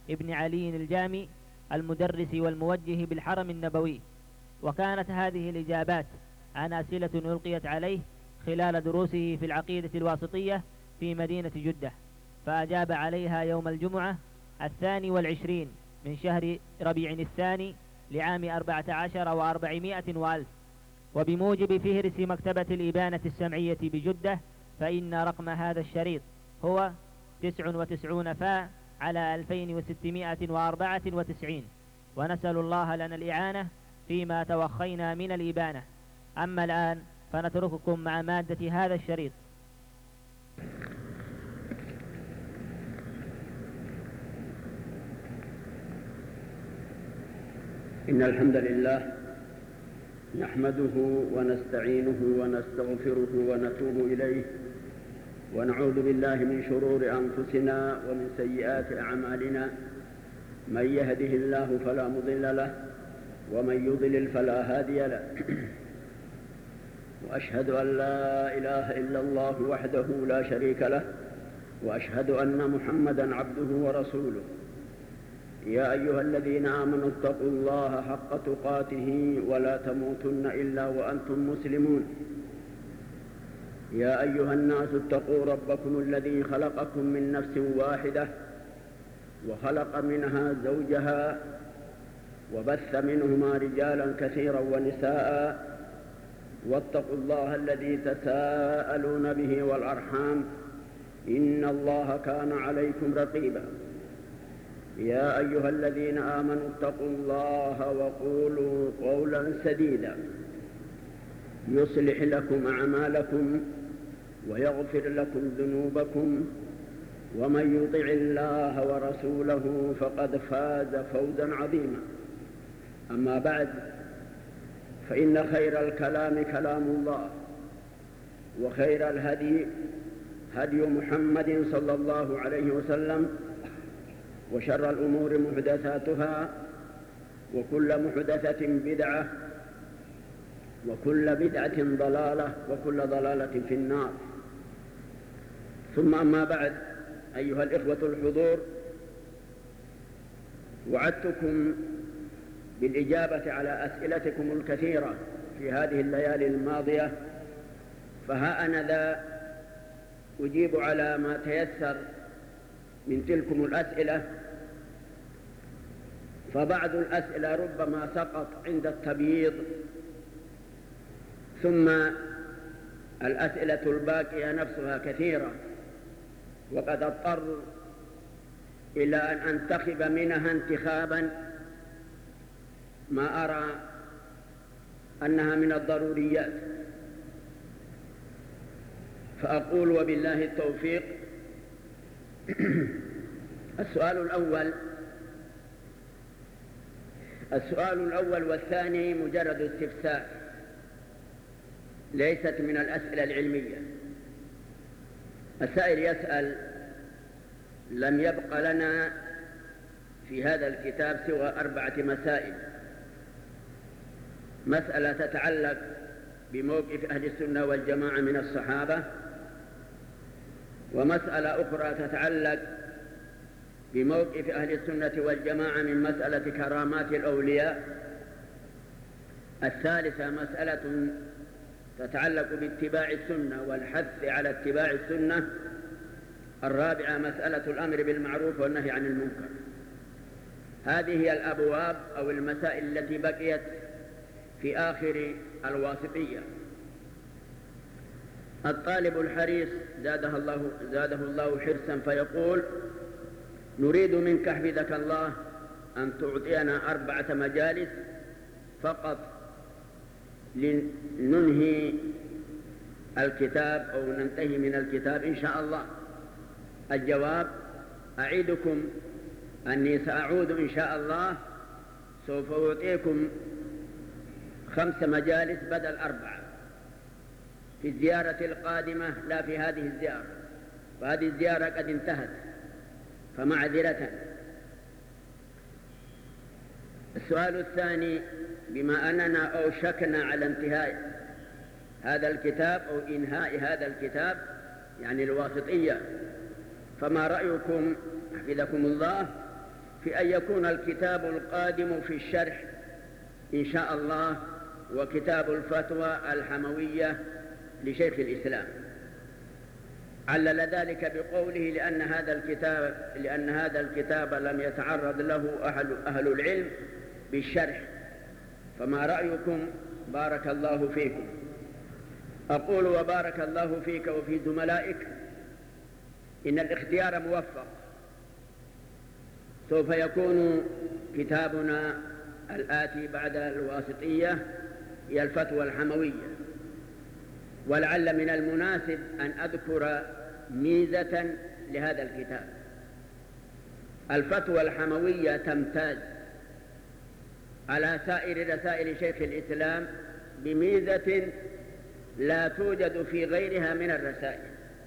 ابن علي الجامي المدرس والموجه بالحرم النبوي. وكانت هذه الإجابات عن أسئلة ألقيت عليه خلال دروسه في العقيدة الواسطية في مدينة جدة، فأجاب عليها يوم الجمعة الثاني والعشرين من شهر ربيع الثاني لعام أربعة عشر وأربعمائة وألف. وبموجب فهرس مكتبة الإبانة السمعية بجدة فإن رقم هذا الشريط هو تسع وتسعون فاء على ألفين وستمائة وأربعة وتسعين. ونسأل الله لنا الإعانة فيما توخينا من الإبانة. أما الآن فنترككم مع مادة هذا الشريط. إن الحمد لله نحمده ونستعينه ونستغفره ونتوب إليه، ونعوذ بالله من شرور أنفسنا ومن سيئات أعمالنا. من يهده الله فلا مضل له ومن يضلل فلا هادي له. وأشهد أن لا إله إلا الله وحده لا شريك له، وأشهد أن محمدًا عبده ورسوله. يا أيها الذين آمنوا اتقوا الله حق تقاته ولا تموتن إلا وأنتم مسلمون. يا أيها الناس اتقوا ربكم الذي خلقكم من نفس واحدة وخلق منها زوجها وبث منهما رجالا كثيرا ونساء، واتقوا الله الذي تساءلون به والأرحام إن الله كان عليكم رقيبا. يا أيها الذين آمنوا اتقوا الله وقولوا قولا سديدا يصلح لكم أعمالكم ويغفر لكم ذنوبكم، ومن يطع الله ورسوله فقد فاز فوزا عظيما. أما بعد، فإن خير الكلام كلام الله، وخير الهدي هدي محمد صلى الله عليه وسلم، وشر الأمور محدثاتها، وكل محدثة بدعة، وكل بدعة ضلالة، وكل ضلالة في النار. ثم أما بعد، أيها الإخوة الحضور، وعدتكم بالإجابة على أسئلتكم الكثيرة في هذه الليالي الماضية، فها أنا ذا أجيب على ما تيسر من تلكم الأسئلة. فبعض الأسئلة ربما سقط عند التبييض، ثم الأسئلة الباقية نفسها كثيرة، وقد اضطر إلى أن أنتخب منها انتخابا ما أرى أنها من الضروريات. فأقول وبالله التوفيق. السؤال الأول السؤال الأول والثاني مجرد استفسار، ليست من الأسئلة العلمية. السائل يسأل: لم يبق لنا في هذا الكتاب سوى أربعة مسائل. مسألة تتعلق بموقف أهل السنة والجماعة من الصحابة، ومسألة أخرى تتعلق بموقف أهل السنة والجماعة من مسألة كرامات الأولياء. الثالثة مسألة تتعلق باتباع السنة والحث على اتباع السنة. الرابعة مسألة الأمر بالمعروف والنهي عن المنكر. هذه هي الأبواب أو المسائل التي بقيت في آخر الواسطية. الطالب الحريص زاده الله, زاده الله حرصا فيقول: نريد منك حفظك الله أن تعطينا أربعة مجالس فقط لننهي الكتاب أو ننتهي من الكتاب إن شاء الله. الجواب: أعيدكم أني سأعود إن شاء الله، سوف أعطيكم خمس مجالس بدل أربعة في الزيارة القادمة، لا في هذه الزيارة، وهذه الزيارة قد انتهت فمعذرة. السؤال الثاني: بما أننا أوشكنا على انتهاء هذا الكتاب أو إنهاء هذا الكتاب، يعني الواسطية، فما رأيكم حفظكم الله في أن يكون الكتاب القادم في الشرح إن شاء الله وكتاب الفتوى الحموية لشيخ الإسلام. علل ذلك بقوله لأن هذا الكتاب لأن هذا الكتاب لم يتعرض له أهل, أهل العلم بالشرح، فما رأيكم؟ بارك الله فيكم. أقول وبارك الله فيك وفي زملائك إن الاختيار موفق. سوف يكون كتابنا الآتي بعد الواسطية هي الفتوى الحموية، ولعل من المناسب أن أذكر ميزة لهذا الكتاب. الفتوى الحموية تمتاز على سائر رسائل شيخ الإسلام بميزة لا توجد في غيرها من الرسائل.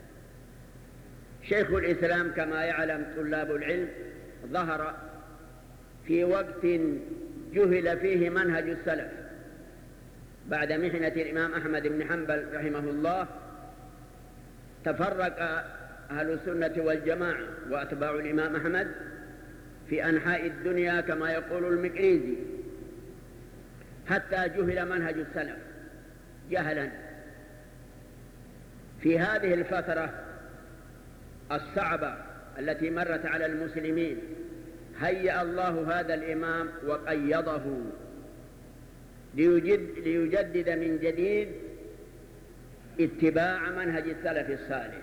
شيخ الإسلام كما يعلم طلاب العلم ظهر في وقت جهل فيه منهج السلف بعد محنة الإمام أحمد بن حنبل رحمه الله. تفرق أهل السنة والجماعة وأتباع الإمام أحمد في أنحاء الدنيا كما يقول المقريزي، حتى جهل منهج السلف جهلا. في هذه الفترة الصعبة التي مرت على المسلمين هيأ الله هذا الإمام وقيضه ليجد ليجدد من جديد اتباع منهج السلف الصالح،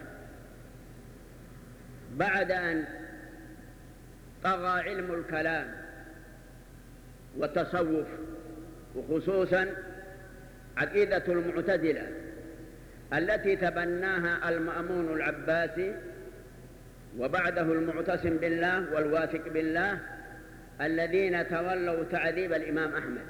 بعد أن طغى علم الكلام والتصوف، وخصوصا عقيدة المعتزلة التي تبناها المأمون العباسي وبعده المعتصم بالله والواثق بالله، الذين تولوا تعذيب الإمام أحمد.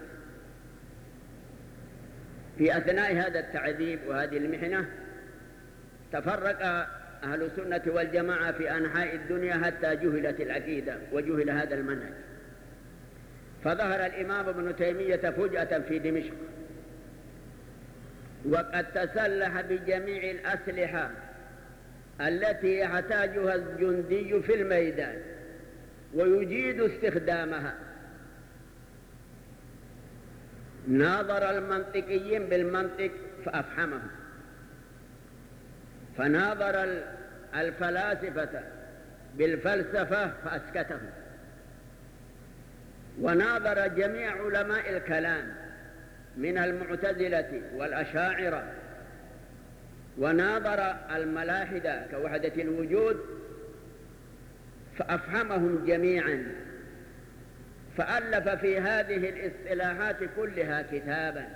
في أثناء هذا التعذيب وهذه المحنة تفرق أهل السنة والجماعة في أنحاء الدنيا حتى جهلت العقيدة وجهل هذا المنهج. فظهر الإمام ابن تيمية فجأة في دمشق وقد تسلح بجميع الأسلحة التي يحتاجها الجندي في الميدان ويجيد استخدامها. ناظر المنطقيين بالمنطق فأفحمهم، فناظر الفلاسفة بالفلسفة فأسكتهم، وناظر جميع علماء الكلام من المعتزلة والأشاعرة، وناظر الملاحدة كوحدة الوجود فأفهمهم جميعا، فألف في هذه الاصطلاحات كلها كتابا: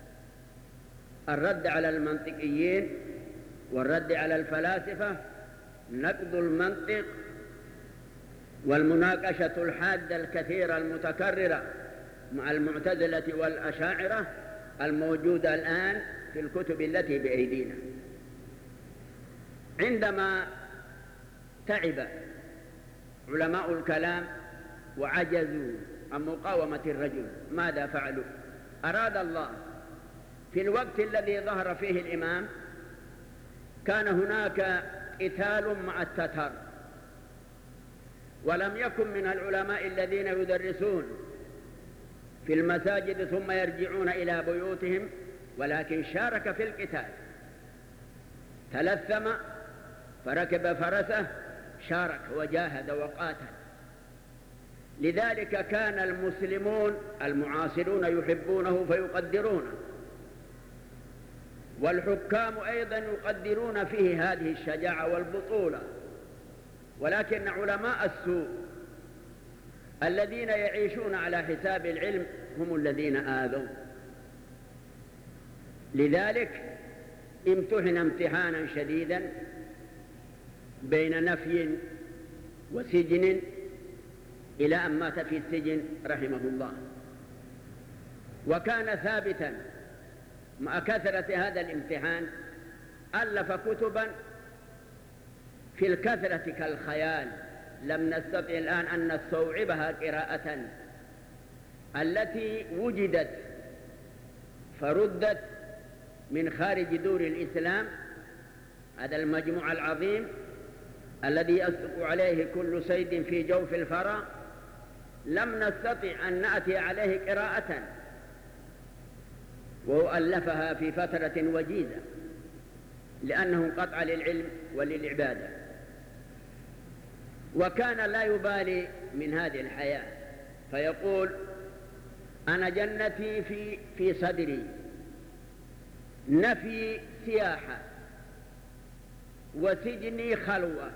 الرد على المنطقيين والرد على الفلاسفة، نقد المنطق، والمناقشة الحادة الكثيرة المتكررة مع المعتزلة والأشاعرة الموجودة الآن في الكتب التي بأيدينا. عندما تعب علماء الكلام وعجزوا عن مقاومة الرجل ماذا فعلوا؟ أراد الله في الوقت الذي ظهر فيه الإمام كان هناك قتال مع التتر، ولم يكن من العلماء الذين يدرسون في المساجد ثم يرجعون إلى بيوتهم، ولكن شارك في القتال، تلثم فركب فرسه، شارك وجاهد وقاتل. لذلك كان المسلمون المعاصرون يحبونه فيقدرونه، والحكام أيضا يقدرون فيه هذه الشجاعة والبطولة، ولكن علماء السوء الذين يعيشون على حساب العلم هم الذين آذوا. لذلك امتحن امتحانا شديدا بين نفي وسجن إلى أن مات في السجن رحمه الله. وكان ثابتا مع كثرة هذا الامتحان، ألف كتبا في الكثرة كالخيال، لم نستطع الآن أن نستوعبها قراءة، التي وجدت فردت من خارج دور الإسلام. هذا المجموع العظيم الذي يصدق عليه كل صيد في جوف الفرا لم نستطع أن نأتي عليه قراءة، وهو ألفها في فترة وجيزة لأنه انقطع للعلم وللعبادة، وكان لا يبالي من هذه الحياة، فيقول: أنا جنتي في في صدري، نفي سياحة، وسجني خلوة،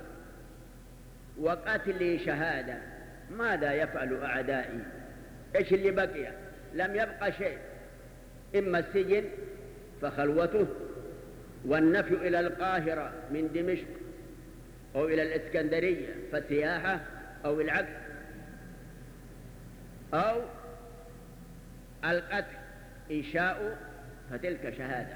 وقتلي شهادة، ماذا يفعل أعدائي؟ إيش اللي بقي؟ لم يبقى شيء، إما السجن فخلوته، والنفي إلى القاهرة من دمشق أو إلى الإسكندرية فسياحة، أو العكس، أو القتل إن شاءوا فتلك شهادة.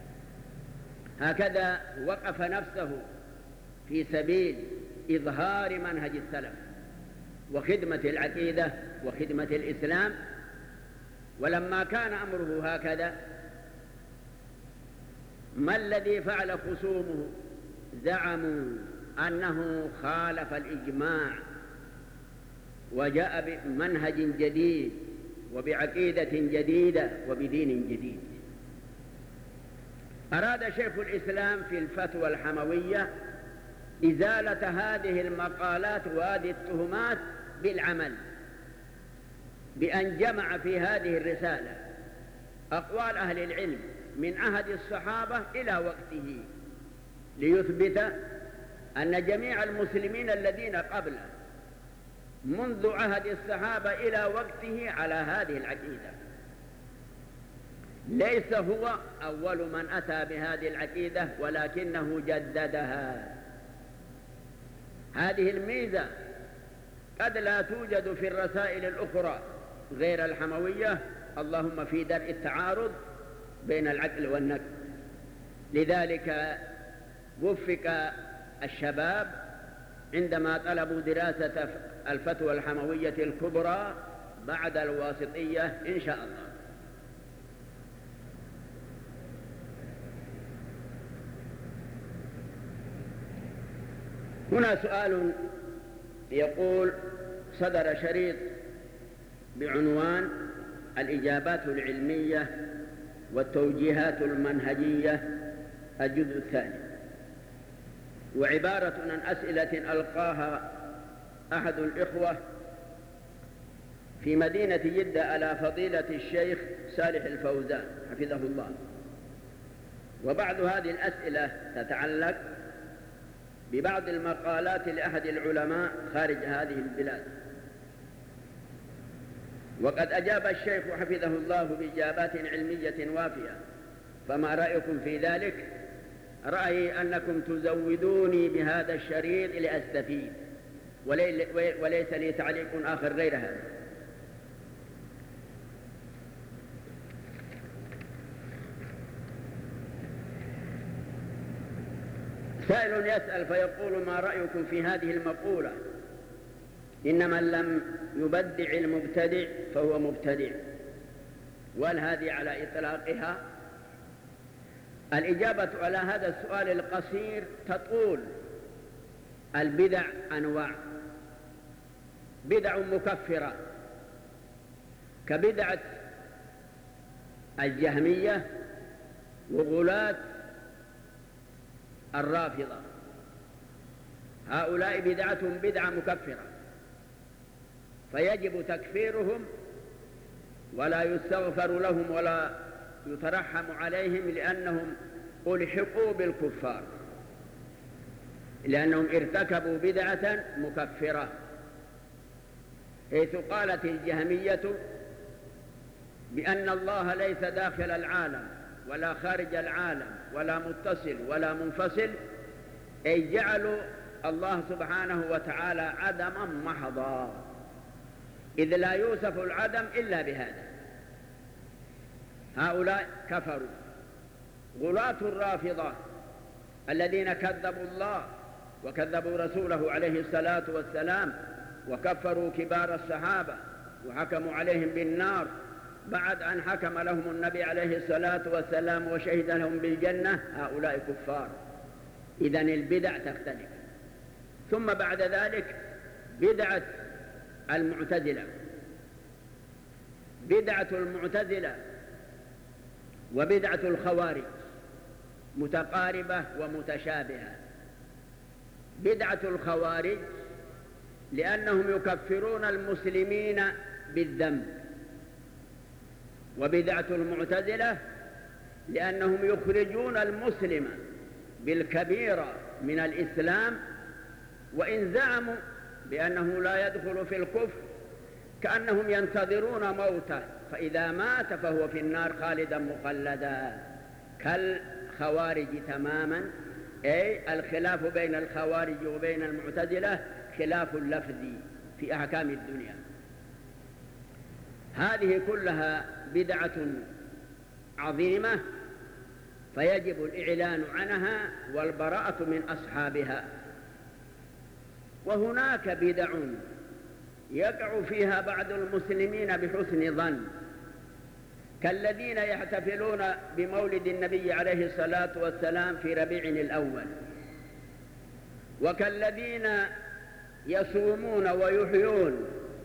هكذا وقف نفسه في سبيل إظهار منهج السلف وخدمة العقيدة وخدمة الإسلام. ولما كان أمره هكذا، ما الذي فعل خصومه؟ زعموا أنه خالف الإجماع وجاء بمنهج جديد وبعقيدة جديدة وبدين جديد. أراد شيخ الإسلام في الفتوى الحموية إزالة هذه المقالات وهذه التهمات بالعمل، بأن جمع في هذه الرسالة أقوال أهل العلم من عهد الصحابة إلى وقته، ليثبت أن جميع المسلمين الذين قبله منذ عهد الصحابة إلى وقته على هذه العقيدة، ليس هو أول من أتى بهذه العقيدة ولكنه جددها. هذه الميزة قد لا توجد في الرسائل الأخرى غير الحموية، اللهم في درء التعارض بين العقل والنقل. لذلك وفق الشباب عندما طلبوا دراسة الفتوى الحموية الكبرى بعد الواسطية إن شاء الله. هنا سؤال يقول: صدر شريط بعنوان الإجابات العلمية والتوجيهات المنهجية الجزء الثاني، وعبارة عن أسئلة ألقاها أحد الإخوة في مدينة جدة على فضيلة الشيخ صالح الفوزان حفظه الله. وبعض هذه الأسئلة تتعلق ببعض المقالات لأحد العلماء خارج هذه البلاد، وقد أجاب الشيخ حفظه الله بإجابات علمية وافية، فما رأيكم في ذلك؟ رأيي أنكم تزودوني بهذا الشريط لأستفيد، وليس لي تعليق آخر غير هذا. سائل يسأل فيقول: ما رأيكم في هذه المقولة: إن من لم يبدع المبتدع فهو مبتدع؟ وهل هذه على إطلاقها؟ الإجابة على هذا السؤال القصير تطول. البدع أنواع: بدع مكفرة كبدعة الجهمية وغلاة الرافضة، هؤلاء بدعتهم بدعة مكفرة، فيجب تكفيرهم ولا يستغفر لهم ولا يترحم عليهم، لأنهم ألحقوا بالكفار، لأنهم ارتكبوا بدعة مكفرة. حيث قالت الجهمية بأن الله ليس داخل العالم ولا خارج العالم ولا متصل ولا منفصل، أي جعلوا الله سبحانه وتعالى عدما محضا، إذ لا يوصف العدم إلا بهذا. هؤلاء كفروا. غلاة الرافضة الذين كذبوا الله وكذبوا رسوله عليه الصلاة والسلام وكفروا كبار الصحابة وحكموا عليهم بالنار بعد أن حكم لهم النبي عليه الصلاة والسلام وشهد لهم بالجنة، هؤلاء كفار. إذن البدع تختلف. ثم بعد ذلك بدعة المعتزلة بدعة المعتزلة وبدعة الخوارج متقاربة ومتشابهة. بدعة الخوارج لأنهم يكفرون المسلمين بالذنب، وبدعة المعتزلة لأنهم يخرجون المسلم بالكبيرة من الإسلام، وإن زعموا بأنه لا يدخل في الكفر كأنهم ينتظرون موته، فإذا مات فهو في النار خالدا مخلدا كالخوارج تماما. أي الخلاف بين الخوارج وبين المعتزلة خلاف لفظي في أحكام الدنيا. هذه كلها بدعة عظيمة، فيجب الإعلان عنها والبراءة من أصحابها. وهناك بدع يقع فيها بعض المسلمين بحسن ظن، كالذين يحتفلون بمولد النبي عليه الصلاة والسلام في ربيع الأول، وكالذين يصومون ويحيون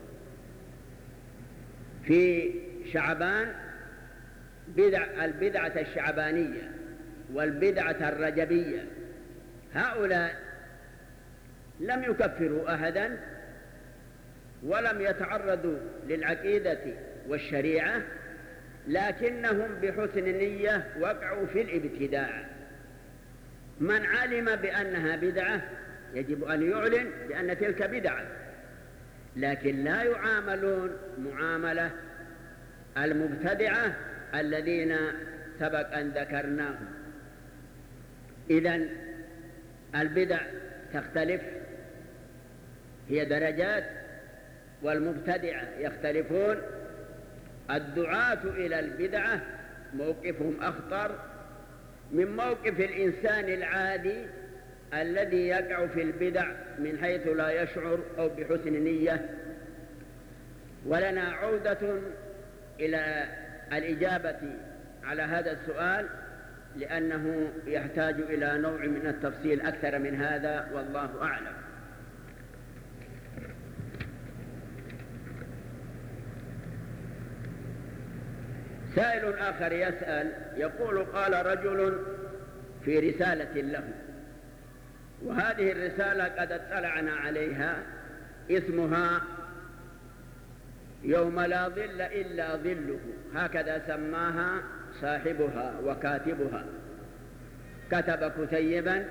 في شعبان بدع البدعة الشعبانية والبدعة الرجبية. هؤلاء لم يكفروا أحدا ولم يتعرضوا للعقيدة والشريعة، لكنهم بحسن نية وقعوا في الابتداع. من علم بأنها بدعة يجب أن يعلن بأن تلك بدعة، لكن لا يعاملون معاملة المبتدعة الذين سبق أن ذكرناهم. إذن البدع تختلف، هي درجات، والمبتدعة يختلفون. الدعاة إلى البدعة موقفهم أخطر من موقف الإنسان العادي الذي يقع في البدع من حيث لا يشعر أو بحسن نية. ولنا عودة إلى الإجابة على هذا السؤال، لأنه يحتاج إلى نوع من التفصيل أكثر من هذا، والله أعلم. سائل آخر يسأل يقول: قال رجل في رسالة له، وهذه الرسالة قد اطلعنا عليها، اسمها يوم لا ظل إلا ظله، هكذا سماها صاحبها وكاتبها. كتب كتيبا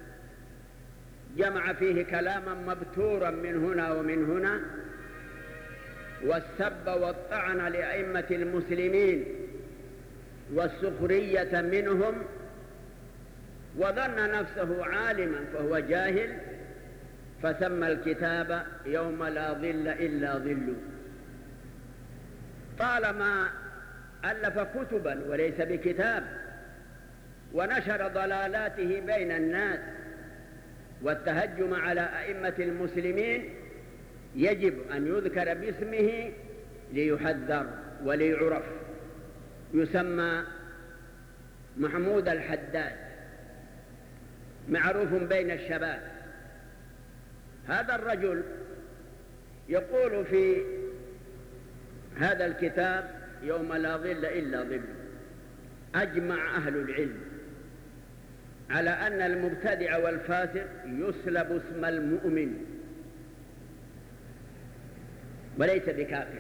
جمع فيه كلاما مبتورا من هنا ومن هنا، والسب والطعن لأئمة المسلمين والسخرية منهم، وظن نفسه عالما فهو جاهل، فسمى الكتاب يوم لا ظل إلا ظله. طالما ألف كتبا وليس بكتاب، ونشر ضلالاته بين الناس والتهجم على أئمة المسلمين، يجب أن يذكر باسمه ليحذر وليعرف. يسمى محمود الحداد، معروف بين الشباب. هذا الرجل يقول في هذا الكتاب يوم لا ظل إلا ظله: أجمع أهل العلم على أن المبتدع والفاسق يسلب اسم المؤمن وليس بكافر.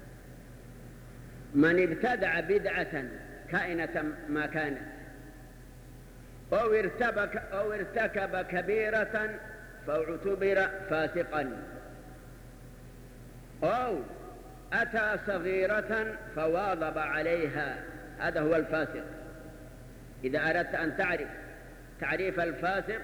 من ابتدع بدعة كائنة ما كانت، أو ارتكب, أو ارتكب كبيرة فاعتبر فاسقا، أو أتى صغيرة فواظب عليها، هذا هو الفاسق. إذا أردت أن تعرف تعريف الفاسق: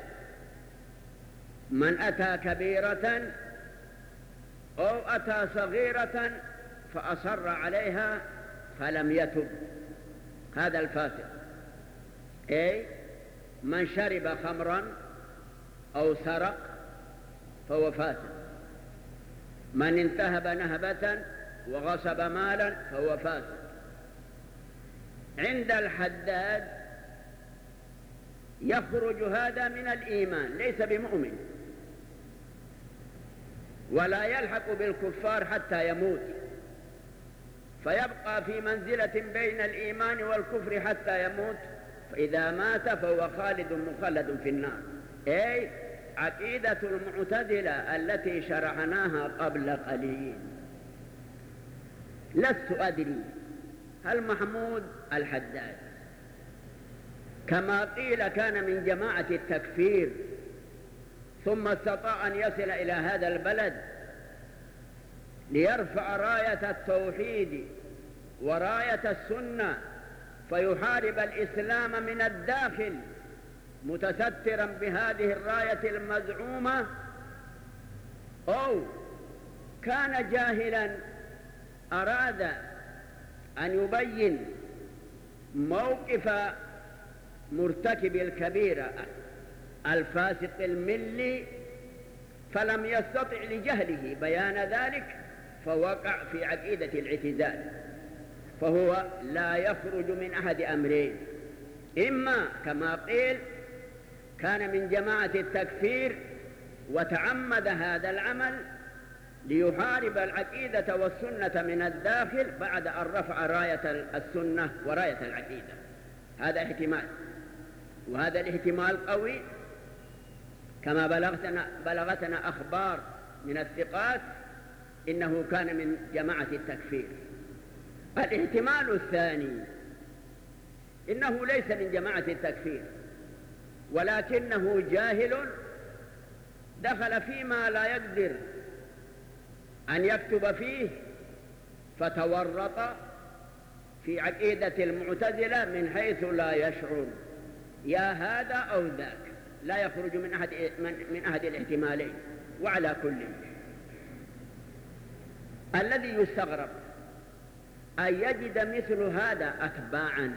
من أتى كبيرة أو أتى صغيرة فأصر عليها فلم يتب، هذا الفاسق. أي من شرب خمرا أو سرق فهو فاسق، من انتهب نهبة وغصب مالا فهو فاسق. عند الحداد يخرج هذا من الإيمان، ليس بمؤمن، ولا يلحق بالكفار حتى يموت، فيبقى في منزلة بين الإيمان والكفر حتى يموت، فإذا مات فهو خالد مخلد في النار. أي عقيدة المعتزلة التي شرحناها قبل قليل. لست أدري هل محمود الحداد كما قيل كان من جماعة التكفير ثم استطاع أن يصل إلى هذا البلد ليرفع راية التوحيد وراية السنة فيحارب الإسلام من الداخل متسترا بهذه الراية المزعومة، أو كان جاهلا أراد أن يبين موقف مرتكب الكبيرة الفاسق الملي فلم يستطع لجهله بيان ذلك فوقع في عقيدة الاعتزال، فهو لا يخرج من أحد أمرين: إما كما قيل كان من جماعة التكفير وتعمد هذا العمل ليحارب العقيدة والسنة من الداخل بعد أن رفع راية السنة وراية العقيدة. هذا احتمال، وهذا الاحتمال قوي كما بلغتنا, بلغتنا أخبار من الثقات إنه كان من جماعة التكفير. الاحتمال الثاني إنه ليس من جماعة التكفير ولكنه جاهل دخل فيما لا يقدر أن يكتب فيه فتورط في عقيدة المعتزلة من حيث لا يشعر، يا هذا أو ذاك، لا يخرج من أحد, من أحد الاحتمالين. وعلى كل الذي يستغرب أن يجد مثل هذا أتباعا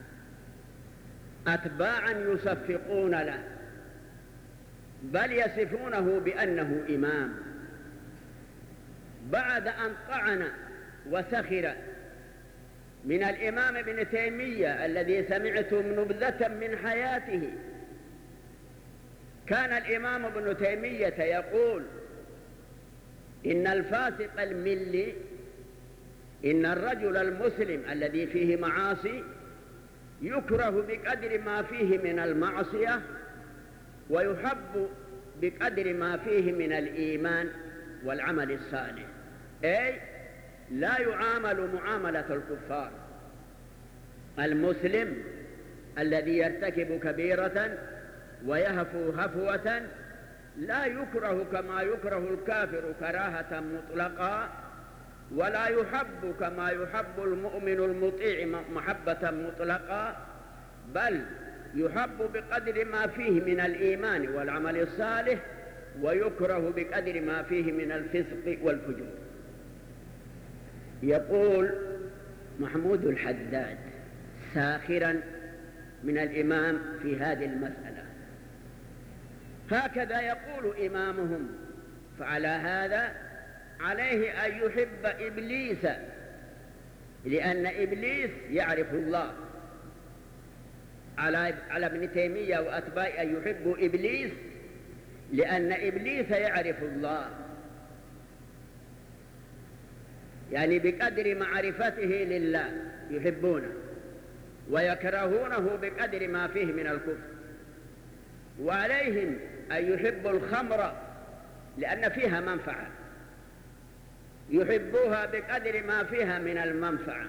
أتباعا يصفقون له بل يصفونه بأنه إمام بعد أن طعن وسخر من الإمام ابن تيمية الذي سمعتم نبذة من حياته. كان الإمام ابن تيمية يقول إن الفاسق الملي، إن الرجل المسلم الذي فيه معاصي يكره بقدر ما فيه من المعصية ويحب بقدر ما فيه من الإيمان والعمل الصالح، أي لا يعامل معاملة الكفار. المسلم الذي يرتكب كبيرة ويهفو هفوة لا يكره كما يكره الكافر كراهة مطلقة، ولا يحب كما يحب المؤمن المطيع محبة مطلقة، بل يحب بقدر ما فيه من الإيمان والعمل الصالح ويكره بقدر ما فيه من الفسق والفجور. يقول محمود الحداد ساخرا من الإمام في هذه المسألة: هكذا يقول إمامهم، فعلى هذا عليه أن يحب إبليس، لأن إبليس يعرف الله. على على ابن تيمية وأتباعه أن يحبوا إبليس لأن إبليس يعرف الله، يعني بقدر معرفته لله يحبونه ويكرهونه بقدر ما فيه من الكفر. وعليهم أن يحبوا الخمر لأن فيها منفعة، يحبوها بقدر ما فيها من المنفعة.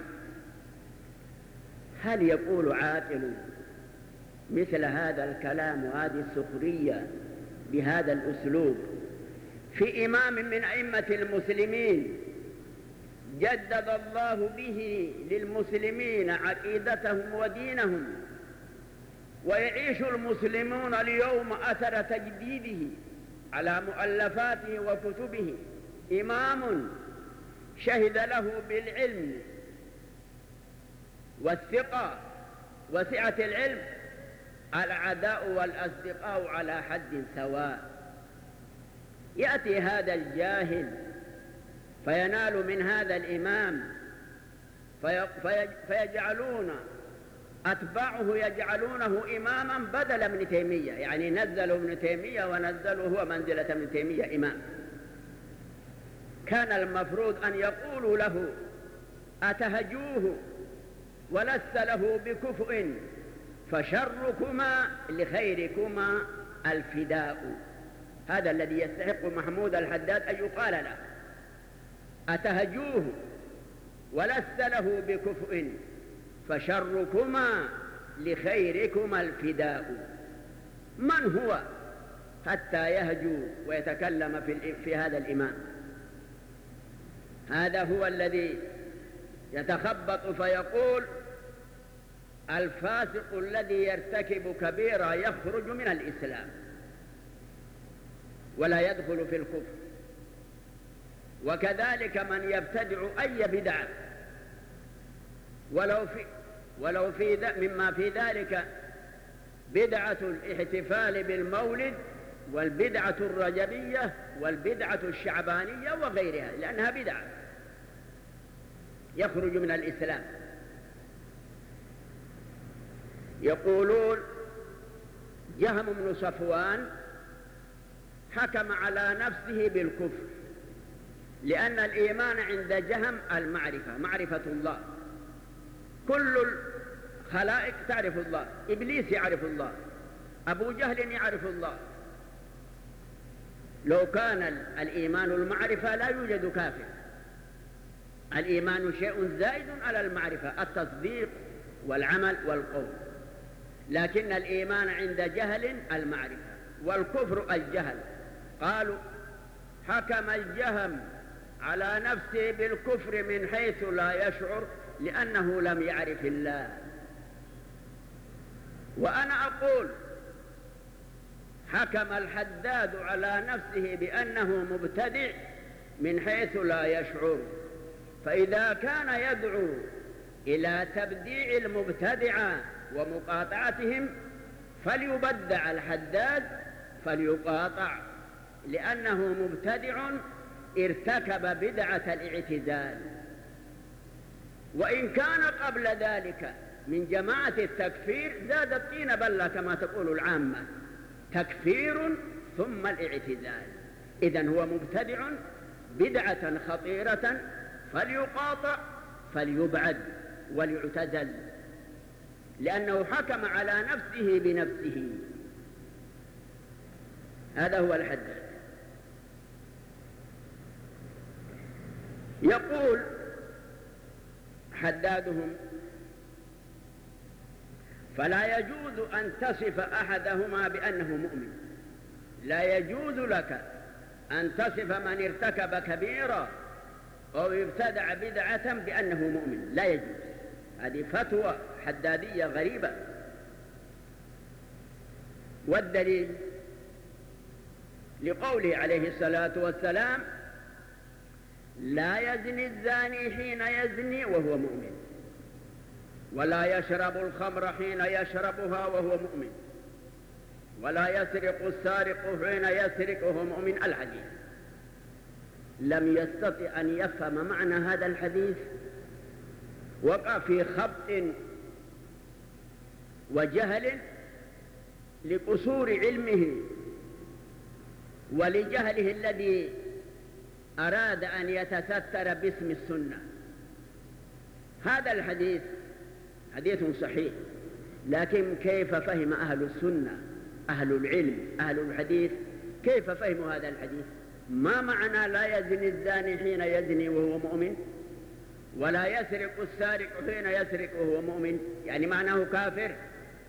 هل يقول عاقل مثل هذا الكلام وهذه السخرية بهذا الأسلوب في إمام من أئمة المسلمين جدد الله به للمسلمين عقيدتهم ودينهم، ويعيش المسلمون اليوم أثر تجديده على مؤلفاته وكتبه؟ إمام شهد له بالعلم والثقة وسعة العلم، العداء والأصدقاء على حد سواء. يأتي هذا الجاهل فينال من هذا الإمام فيجعلون أتباعه يجعلونه إماما بدل ابن تيمية، يعني نزلوا ابن تيمية ونزلوا هو منزلة ابن تيمية إمام. كان المفروض أن يقولوا له أتهجوه ولست له بكفء فشركما لخيركما الفداء. هذا الذي يستحق محمود الحداد أن يقال له. أتهجوه ولست له بكفء فشركما لخيركما الفداء. من هو حتى يهجو ويتكلم في, في هذا الإمام؟ هذا هو الذي يتخبط فيقول الفاسق الذي يرتكب كبيرة يخرج من الإسلام ولا يدخل في الكفر، وكذلك من يبتدع أي بدعة ولو في, ولو في مما في ذلك بدعة الاحتفال بالمولد والبدعة الرجبية والبدعة الشعبانية وغيرها، لأنها بدعة يخرج من الإسلام. يقولون جهم بن صفوان حكم على نفسه بالكفر لأن الإيمان عند جهم المعرفة، معرفة الله. كل الخلائق تعرف الله، إبليس يعرف الله، أبو جهل يعرف الله. لو كان الإيمان المعرفة لا يوجد كافر. الإيمان شيء زائد على المعرفة، التصديق والعمل والقول، لكن الإيمان عند جهل المعرفة والكفر الجهل. قالوا حكم الجهم على نفسه بالكفر من حيث لا يشعر لأنه لم يعرف الله. وأنا أقول حكم الحداد على نفسه بأنه مبتدع من حيث لا يشعر، فإذا كان يدعو إلى تبديع المبتدعة ومقاطعتهم فليبدع الحداد فليقاطع، لأنه مبتدع ارتكب بدعة الاعتزال. وإن كان قبل ذلك من جماعة التكفير زاد الطين بلة كما تقول العامة، تكفير ثم الاعتزال. إذن هو مبتدع بدعة خطيرة فليقاطع فليبعد وليعتزل، لأنه حكم على نفسه بنفسه. هذا هو الحداد. يقول حدادهم فلا يجوز أن تصف أحدهما بأنه مؤمن. لا يجوز لك أن تصف من ارتكب كبيرة أو ابتدع بدعة بأنه مؤمن، لا يجوز. هذه فتوى حدادية غريبة. والدليل لقوله عليه الصلاة والسلام لا يزني الزاني حين يزني وهو مؤمن، ولا يشرب الخمر حين يشربها وهو مؤمن، ولا يسرق السارق حين يسرق وهو مؤمن. الحديث لم يستطع أن يفهم معنى هذا الحديث، وقع في خبط وجهل لقصور علمه ولجهله الذي أراد أن يتستر باسم السنة. هذا الحديث حديث صحيح، لكن كيف فهم أهل السنة أهل العلم أهل الحديث كيف فهموا هذا الحديث؟ ما معنى لا يزني الزاني حين يزني وهو مؤمن، ولا يسرق السارق حين يسرق وهو مؤمن؟ يعني معناه كافر.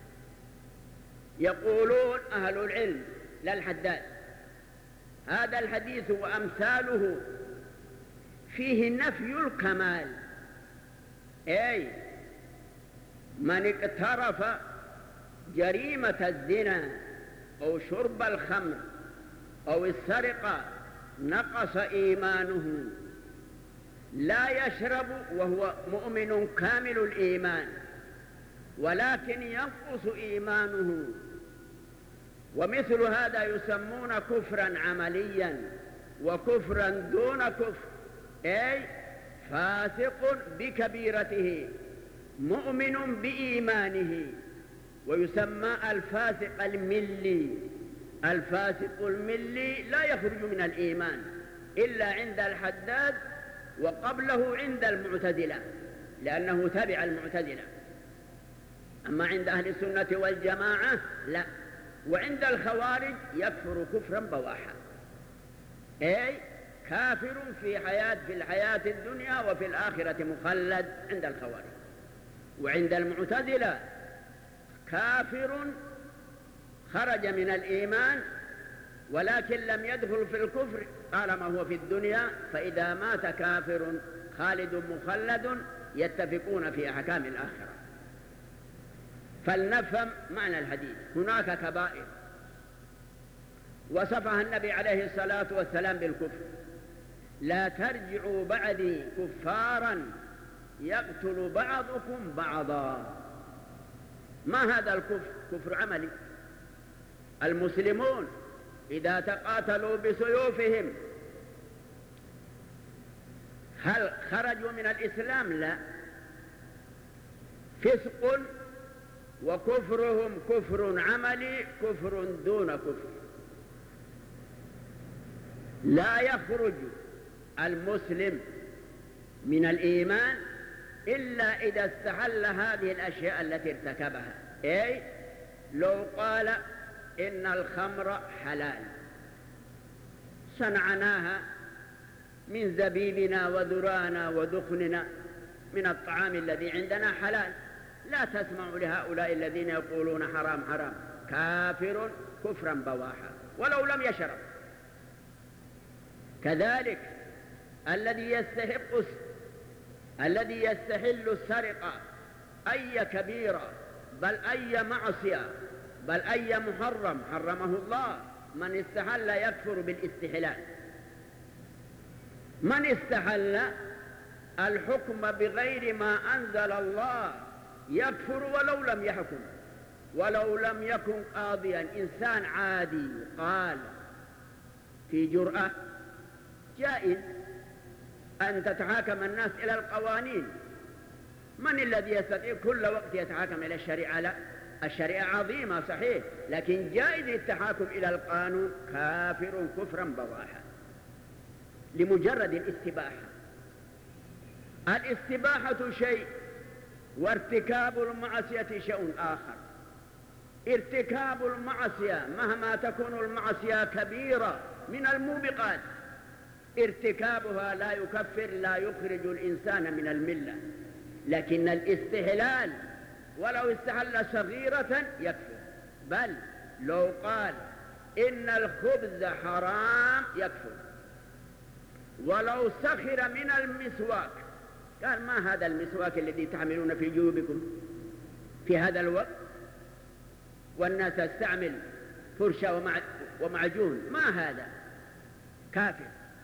يقولون أهل العلم لا الحداد هذا الحديث وأمثاله فيه نفي الكمال، أي من اقترف جريمة الزنا أو شرب الخمر أو السرقة نقص إيمانه. لا يشرب وهو مؤمن كامل الإيمان، ولكن ينقص إيمانه. ومثل هذا يسمون كفرا عمليا وكفرا دون كفر، أي فاسق بكبيرته مؤمن بإيمانه، ويسمى الفاسق الملي. الفاسق الملي لا يخرج من الإيمان إلا عند الحداد وقبله عند المعتزلة لأنه تبع المعتزلة. أما عند أهل السنة والجماعة لا. وعند الخوارج يكفر كفرا بواحا، أي كافر في حياة في الحياة الدنيا وفي الآخرة مخلد عند الخوارج. وعند المعتزلة كافر خرج من الإيمان ولكن لم يدخل في الكفر طالما هو في الدنيا، فإذا مات كافر خالد مخلد يتفقون في أحكام الآخرة. فلنفهم معنى الحديث. هناك كبائر وصفها النبي عليه الصلاة والسلام بالكفر: لا ترجعوا بعدي كفارا يقتل بعضكم بعضا. ما هذا الكفر؟ كفر عملي. المسلمون إذا تقاتلوا بسيوفهم هل خرجوا من الإسلام؟ لا. فسق وكفرهم كفر عملي، كفر دون كفر. لا يخرج المسلم من الإيمان إلا إذا استحل هذه الأشياء التي ارتكبها. أي لو قال إن الخمر حلال، صنعناها من زبيبنا وذرانا ودخننا من الطعام الذي عندنا حلال، لا تسمع لهؤلاء الذين يقولون حرام حرام. كافر كفرا بواحا ولو لم يشرب. كذلك الذي يستحق الذي يستحل السرقة أي كبيرة بل أي معصية بل أي محرم حرمه الله، من استحل يكفر بالاستحلال. من استحل الحكم بغير ما أنزل الله يكفر ولو لم يحكم، ولو لم يكن قاضيا. إنسان عادي قال في جرأة جائز أن تتحاكم الناس إلى القوانين. من الذي يستطيع كل وقت يتحاكم إلى الشريعة؟ لا، الشريعة عظيمة صحيح، لكن جائز التحاكم إلى القانون. كافر كفرا بواحا لمجرد الاستباحة. الاستباحة شيء وارتكاب المعصية شيء آخر. ارتكاب المعصية مهما تكون المعصية كبيرة من الموبقات، ارتكابها لا يكفر، لا يخرج الإنسان من الملة. لكن الاستحلال ولو استحل صغيرة يكفر. بل لو قال إن الخبز حرام يكفر. ولو سخر من المسواك، قال ما هذا المسواك الذي تحملون في جيوبكم في هذا الوقت والناس تستعمل فرشة ومعجون، ما هذا؟ كافر،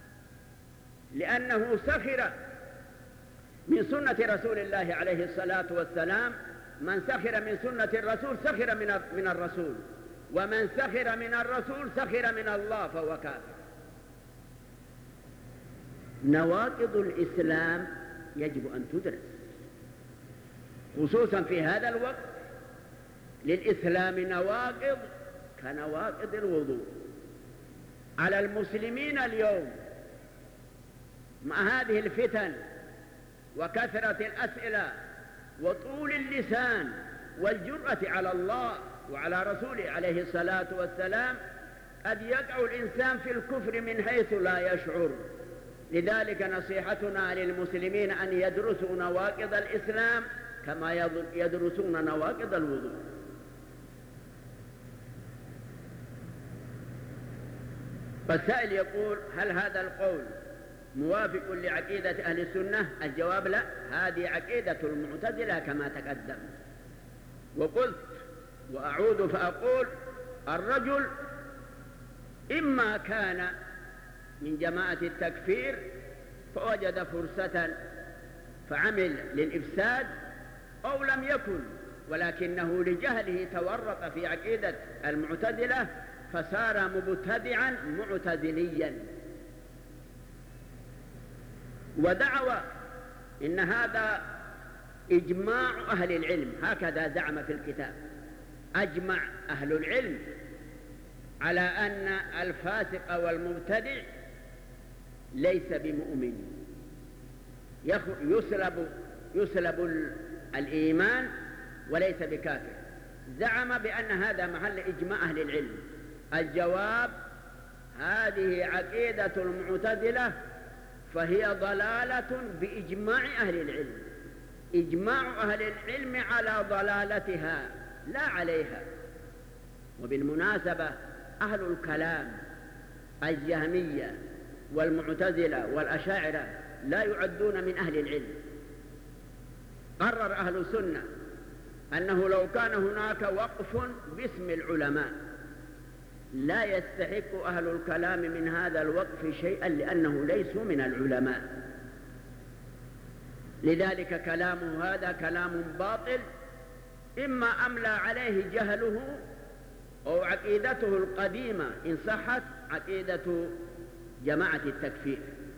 لأنه سخر من سنة رسول الله عليه الصلاة والسلام. من سخر من سنة الرسول سخر من من الرسول، ومن سخر من الرسول سخر من الله فهو كافر. نواقض الإسلام يجب أن تدرس، خصوصا في هذا الوقت. للإسلام نواقض كنواقض الوضوء. على المسلمين اليوم مع هذه الفتن وكثرة الأسئلة وطول اللسان والجرأة على الله وعلى رسوله عليه الصلاة والسلام، قد يقع الإنسان في الكفر من حيث لا يشعر. لذلك نصيحتنا للمسلمين أن يدرسوا نواقض الإسلام كما يدرسون نواقض الوضوء. فالسائل يقول: هل هذا القول موافق لعقيدة أهل السنة؟ الجواب: لا، هذه عقيدة المعتزلة كما تقدم. وقلت وأعود فأقول: الرجل إما كان من جماعة التكفير فوجد فرصة فعمل للإفساد، أو لم يكن ولكنه لجهله تورط في عقيدة المعتزلة فصار مبتدعا معتزليا. ودعوى إن هذا إجماع أهل العلم، هكذا زعم في الكتاب. أجمع أهل العلم على أن الفاسق والمبتدع ليس بمؤمن، يسلب, يسلب الإيمان وليس بكافر. زعم بأن هذا محل إجماع أهل العلم. الجواب: هذه عقيدة المعتزلة، فهي ضلالة بإجماع أهل العلم. إجماع أهل العلم على ضلالتها لا عليها. وبالمناسبة أهل الكلام الجهمية والمعتزلة والأشاعرة لا يعدون من أهل العلم. قرر أهل السنة أنه لو كان هناك وقف باسم العلماء لا يستحق أهل الكلام من هذا الوقف شيئا، لأنه ليسوا من العلماء. لذلك كلامه هذا كلام باطل، إما أملى عليه جهله أو عقيدته القديمة إن صحت عقيدة جماعة التكفير.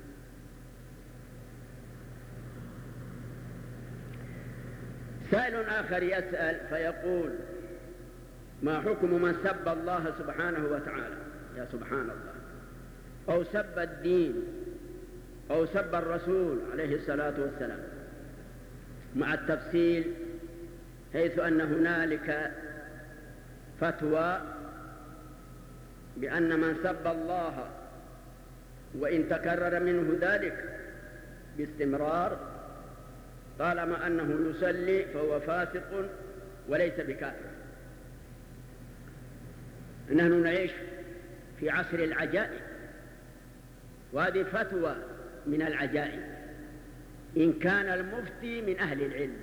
سائل آخر يسأل فيقول: ما حكم من سب الله سبحانه وتعالى؟ يا سبحان الله، أو سب الدين أو سب الرسول عليه الصلاة والسلام، مع التفصيل، حيث أن هنالك فتوى بأن من سب الله وإن تكرر منه ذلك باستمرار طالما أنه يصلي فهو فاسق وليس بكافر. نحن نعيش في عصر العجائب، وهذه فتوى من العجائب إن كان المفتي من أهل العلم.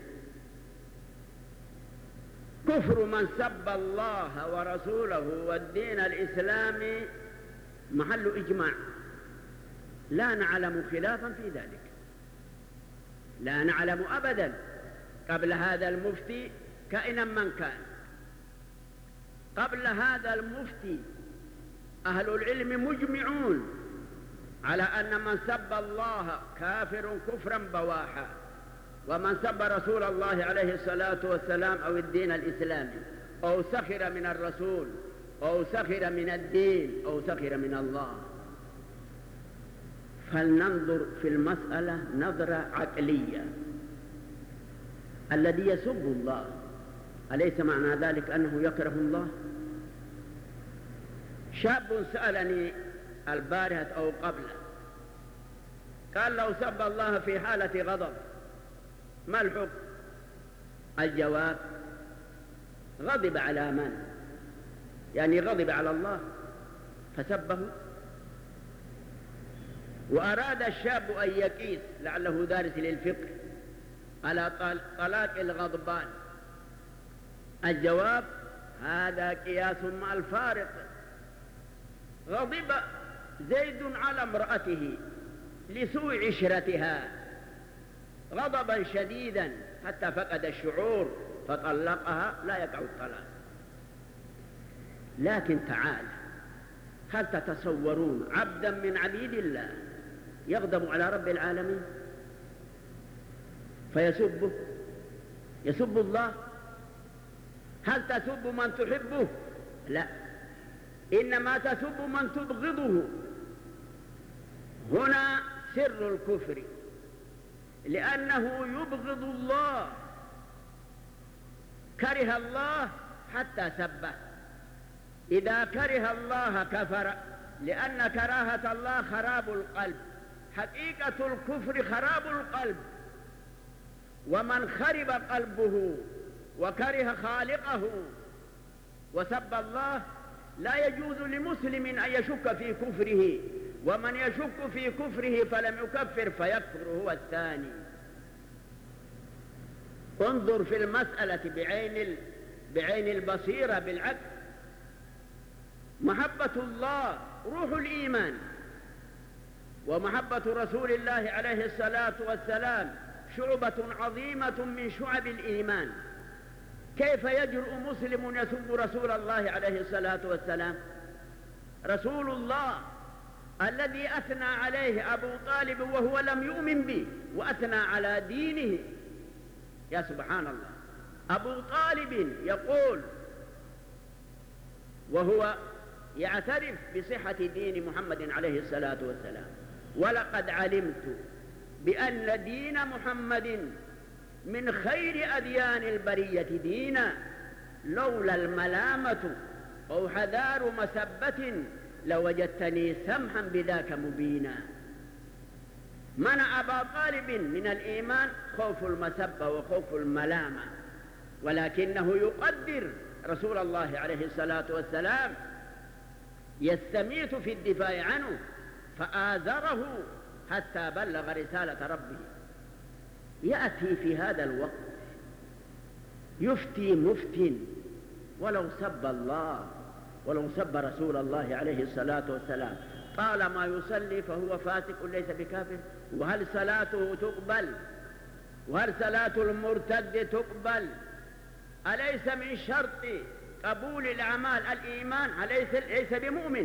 كفر من سب الله ورسوله والدين الإسلامي محل إجماع، لا نعلم خلافا في ذلك، لا نعلم أبدا قبل هذا المفتي كائنا من كان. قبل هذا المفتي أهل العلم مجمعون على أن من سب الله كافر كفرا بواحا، ومن سب رسول الله عليه الصلاة والسلام أو الدين الإسلامي أو سخر من الرسول أو سخر من الدين أو سخر من الله. فلننظر في المسألة نظرة عقلية. الذي يسب الله أليس معنى ذلك أنه يكره الله؟ شاب سألني البارحة أو قبله قال: لو سب الله في حالة غضب ما الحكم؟ الجواب: غضب على من؟ يعني غضب على الله فسبه. وأراد الشاب أن يقيس، لعله دارس للفقه، على طلاق الغضبان. الجواب: هذا قياس مع الفارق. غضب زيد على امرأته لسوء عشرتها غضبا شديدا حتى فقد الشعور فطلقها، لا يقع الطلاق. لكن تعال، هل تتصورون عبدا من عبيد الله يغضب على رب العالمين فيسبه؟ يسب الله؟ هل تسب من تحبه؟ لا، إنما تسب من تبغضه. هنا سر الكفر، لأنه يبغض الله، كره الله حتى سبه. إذا كره الله كفر، لأن كراهة الله خراب القلب. حقيقة الكفر خراب القلب، ومن خرب قلبه وكره خالقه وسب الله لا يجوز لمسلم أن يشك في كفره، ومن يشك في كفره فلم يكفر فيكفر هو الثاني. انظر في المسألة بعين بعين البصيرة بالعكس. محبة الله روح الإيمان، ومحبة رسول الله عليه الصلاة والسلام شعبة عظيمة من شعب الإيمان. كيف يجرؤ مسلم يسب رسول الله عليه الصلاة والسلام؟ رسول الله الذي أثنى عليه أبو طالب وهو لم يؤمن به، وأثنى على دينه. يا سبحان الله، أبو طالب يقول وهو يعترف بصحة دين محمد عليه الصلاة والسلام: ولقد علمت بأن دين محمد من خير أديان البرية دينا، لولا الملامة أو حذار مسبة لوجدتني سمحا بذاك مبينا. منع أبا طالب من الإيمان خوف المسبة وخوف الملامة، ولكنه يقدر رسول الله عليه الصلاة والسلام، يستميت في الدفاع عنه فآزره حتى بلغ رسالة ربه. يأتي في هذا الوقت يفتي مفت ولو سب الله ولو سب رسول الله عليه الصلاة والسلام، طالما يصلي فهو فاسق ليس بكافر. وهل صلاته تقبل؟ وهل صلاة المرتد تقبل؟ أليس من شرط قبول الأعمال الإيمان؟ أليس ليس بمؤمن؟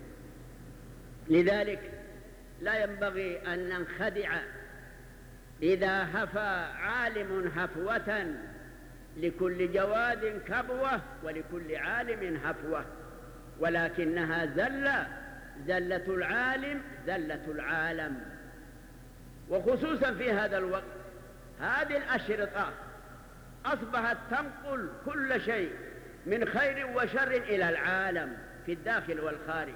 لذلك لا ينبغي أن ننخدع إذا هفى عالم هفوة، لكل جواد كبوة ولكل عالم هفوة، ولكنها زلة، زلة العالم زلة العالم. وخصوصا في هذا الوقت هذه الأشرطة أصبحت تنقل كل شيء من خير وشر إلى العالم في الداخل والخارج.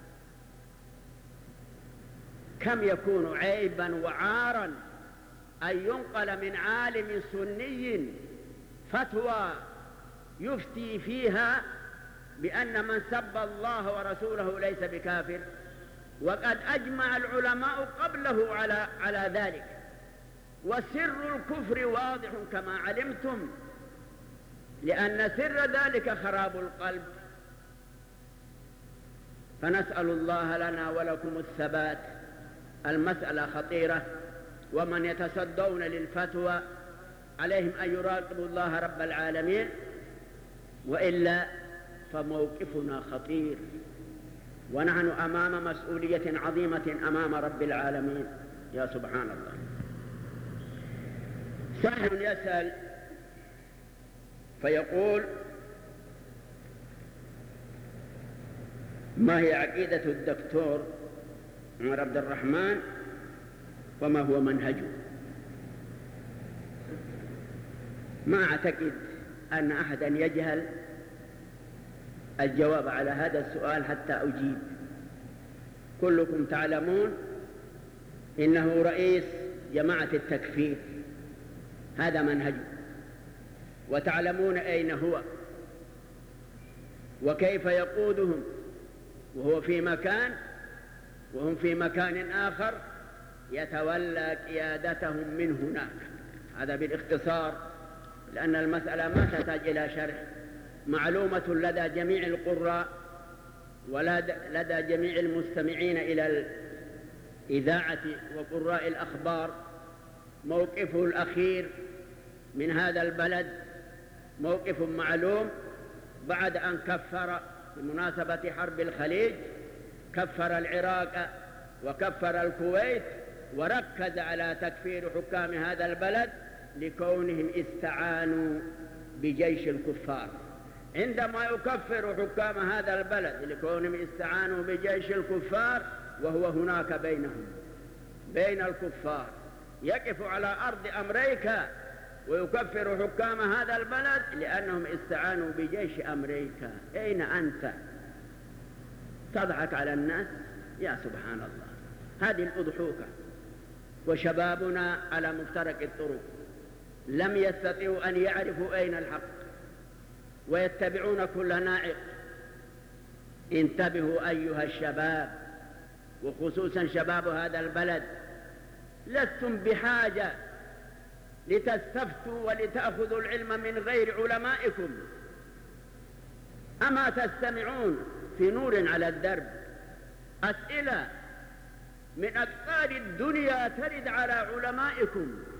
كم يكون عيبا وعارا أن ينقل من عالم سني فتوى يفتي فيها بأن من سب الله ورسوله ليس بكافر، وقد أجمع العلماء قبله على, على ذلك. وسر الكفر واضح كما علمتم، لأن سر ذلك خراب القلب. فنسأل الله لنا ولكم الثبات. المسألة خطيرة، ومن يتصدون للفتوى عليهم أن يراقبوا الله رب العالمين، وإلا فموقفنا خطير، ونحن أمام مسؤولية عظيمة أمام رب العالمين. يا سبحان الله. سائل يسأل فيقول: ما هي عقيدة الدكتور عمر عبد الرحمن وما هو منهجه؟ ما أعتقد أن أحدا يجهل الجواب على هذا السؤال حتى أجيب. كلكم تعلمون إنه رئيس جماعة التكفير، هذا منهجه، وتعلمون أين هو وكيف يقودهم، وهو في مكان وهم في مكان آخر، يتولى قيادتهم من هناك. هذا بالاختصار، لأن المسألة ما تحتاج إلى شرح، معلومة لدى جميع القراء ولدى جميع المستمعين إلى الإذاعة وقراء الأخبار. موقفه الأخير من هذا البلد موقف معلوم، بعد أن كفر بمناسبة حرب الخليج، كفر العراق وكفر الكويت، وركز على تكفير حكام هذا البلد لكونهم استعانوا بجيش الكفار. عندما يكفر حكام هذا البلد لكونهم استعانوا بجيش الكفار وهو هناك بينهم بين الكفار، يقف على أرض أمريكا ويكفر حكام هذا البلد لأنهم استعانوا بجيش أمريكا. أين أنت؟ تضحك على الناس؟ يا سبحان الله، هذه الأضحوكة. وشبابنا على مفترق الطرق لم يستطيعوا أن يعرفوا أين الحق، ويتبعون كل ناعق. انتبهوا أيها الشباب، وخصوصا شباب هذا البلد، لستم بحاجة لتستفتوا ولتأخذوا العلم من غير علمائكم. أما تستمعون في نور على الدرب أسئلة من أقطار الدنيا ترد على علمائكم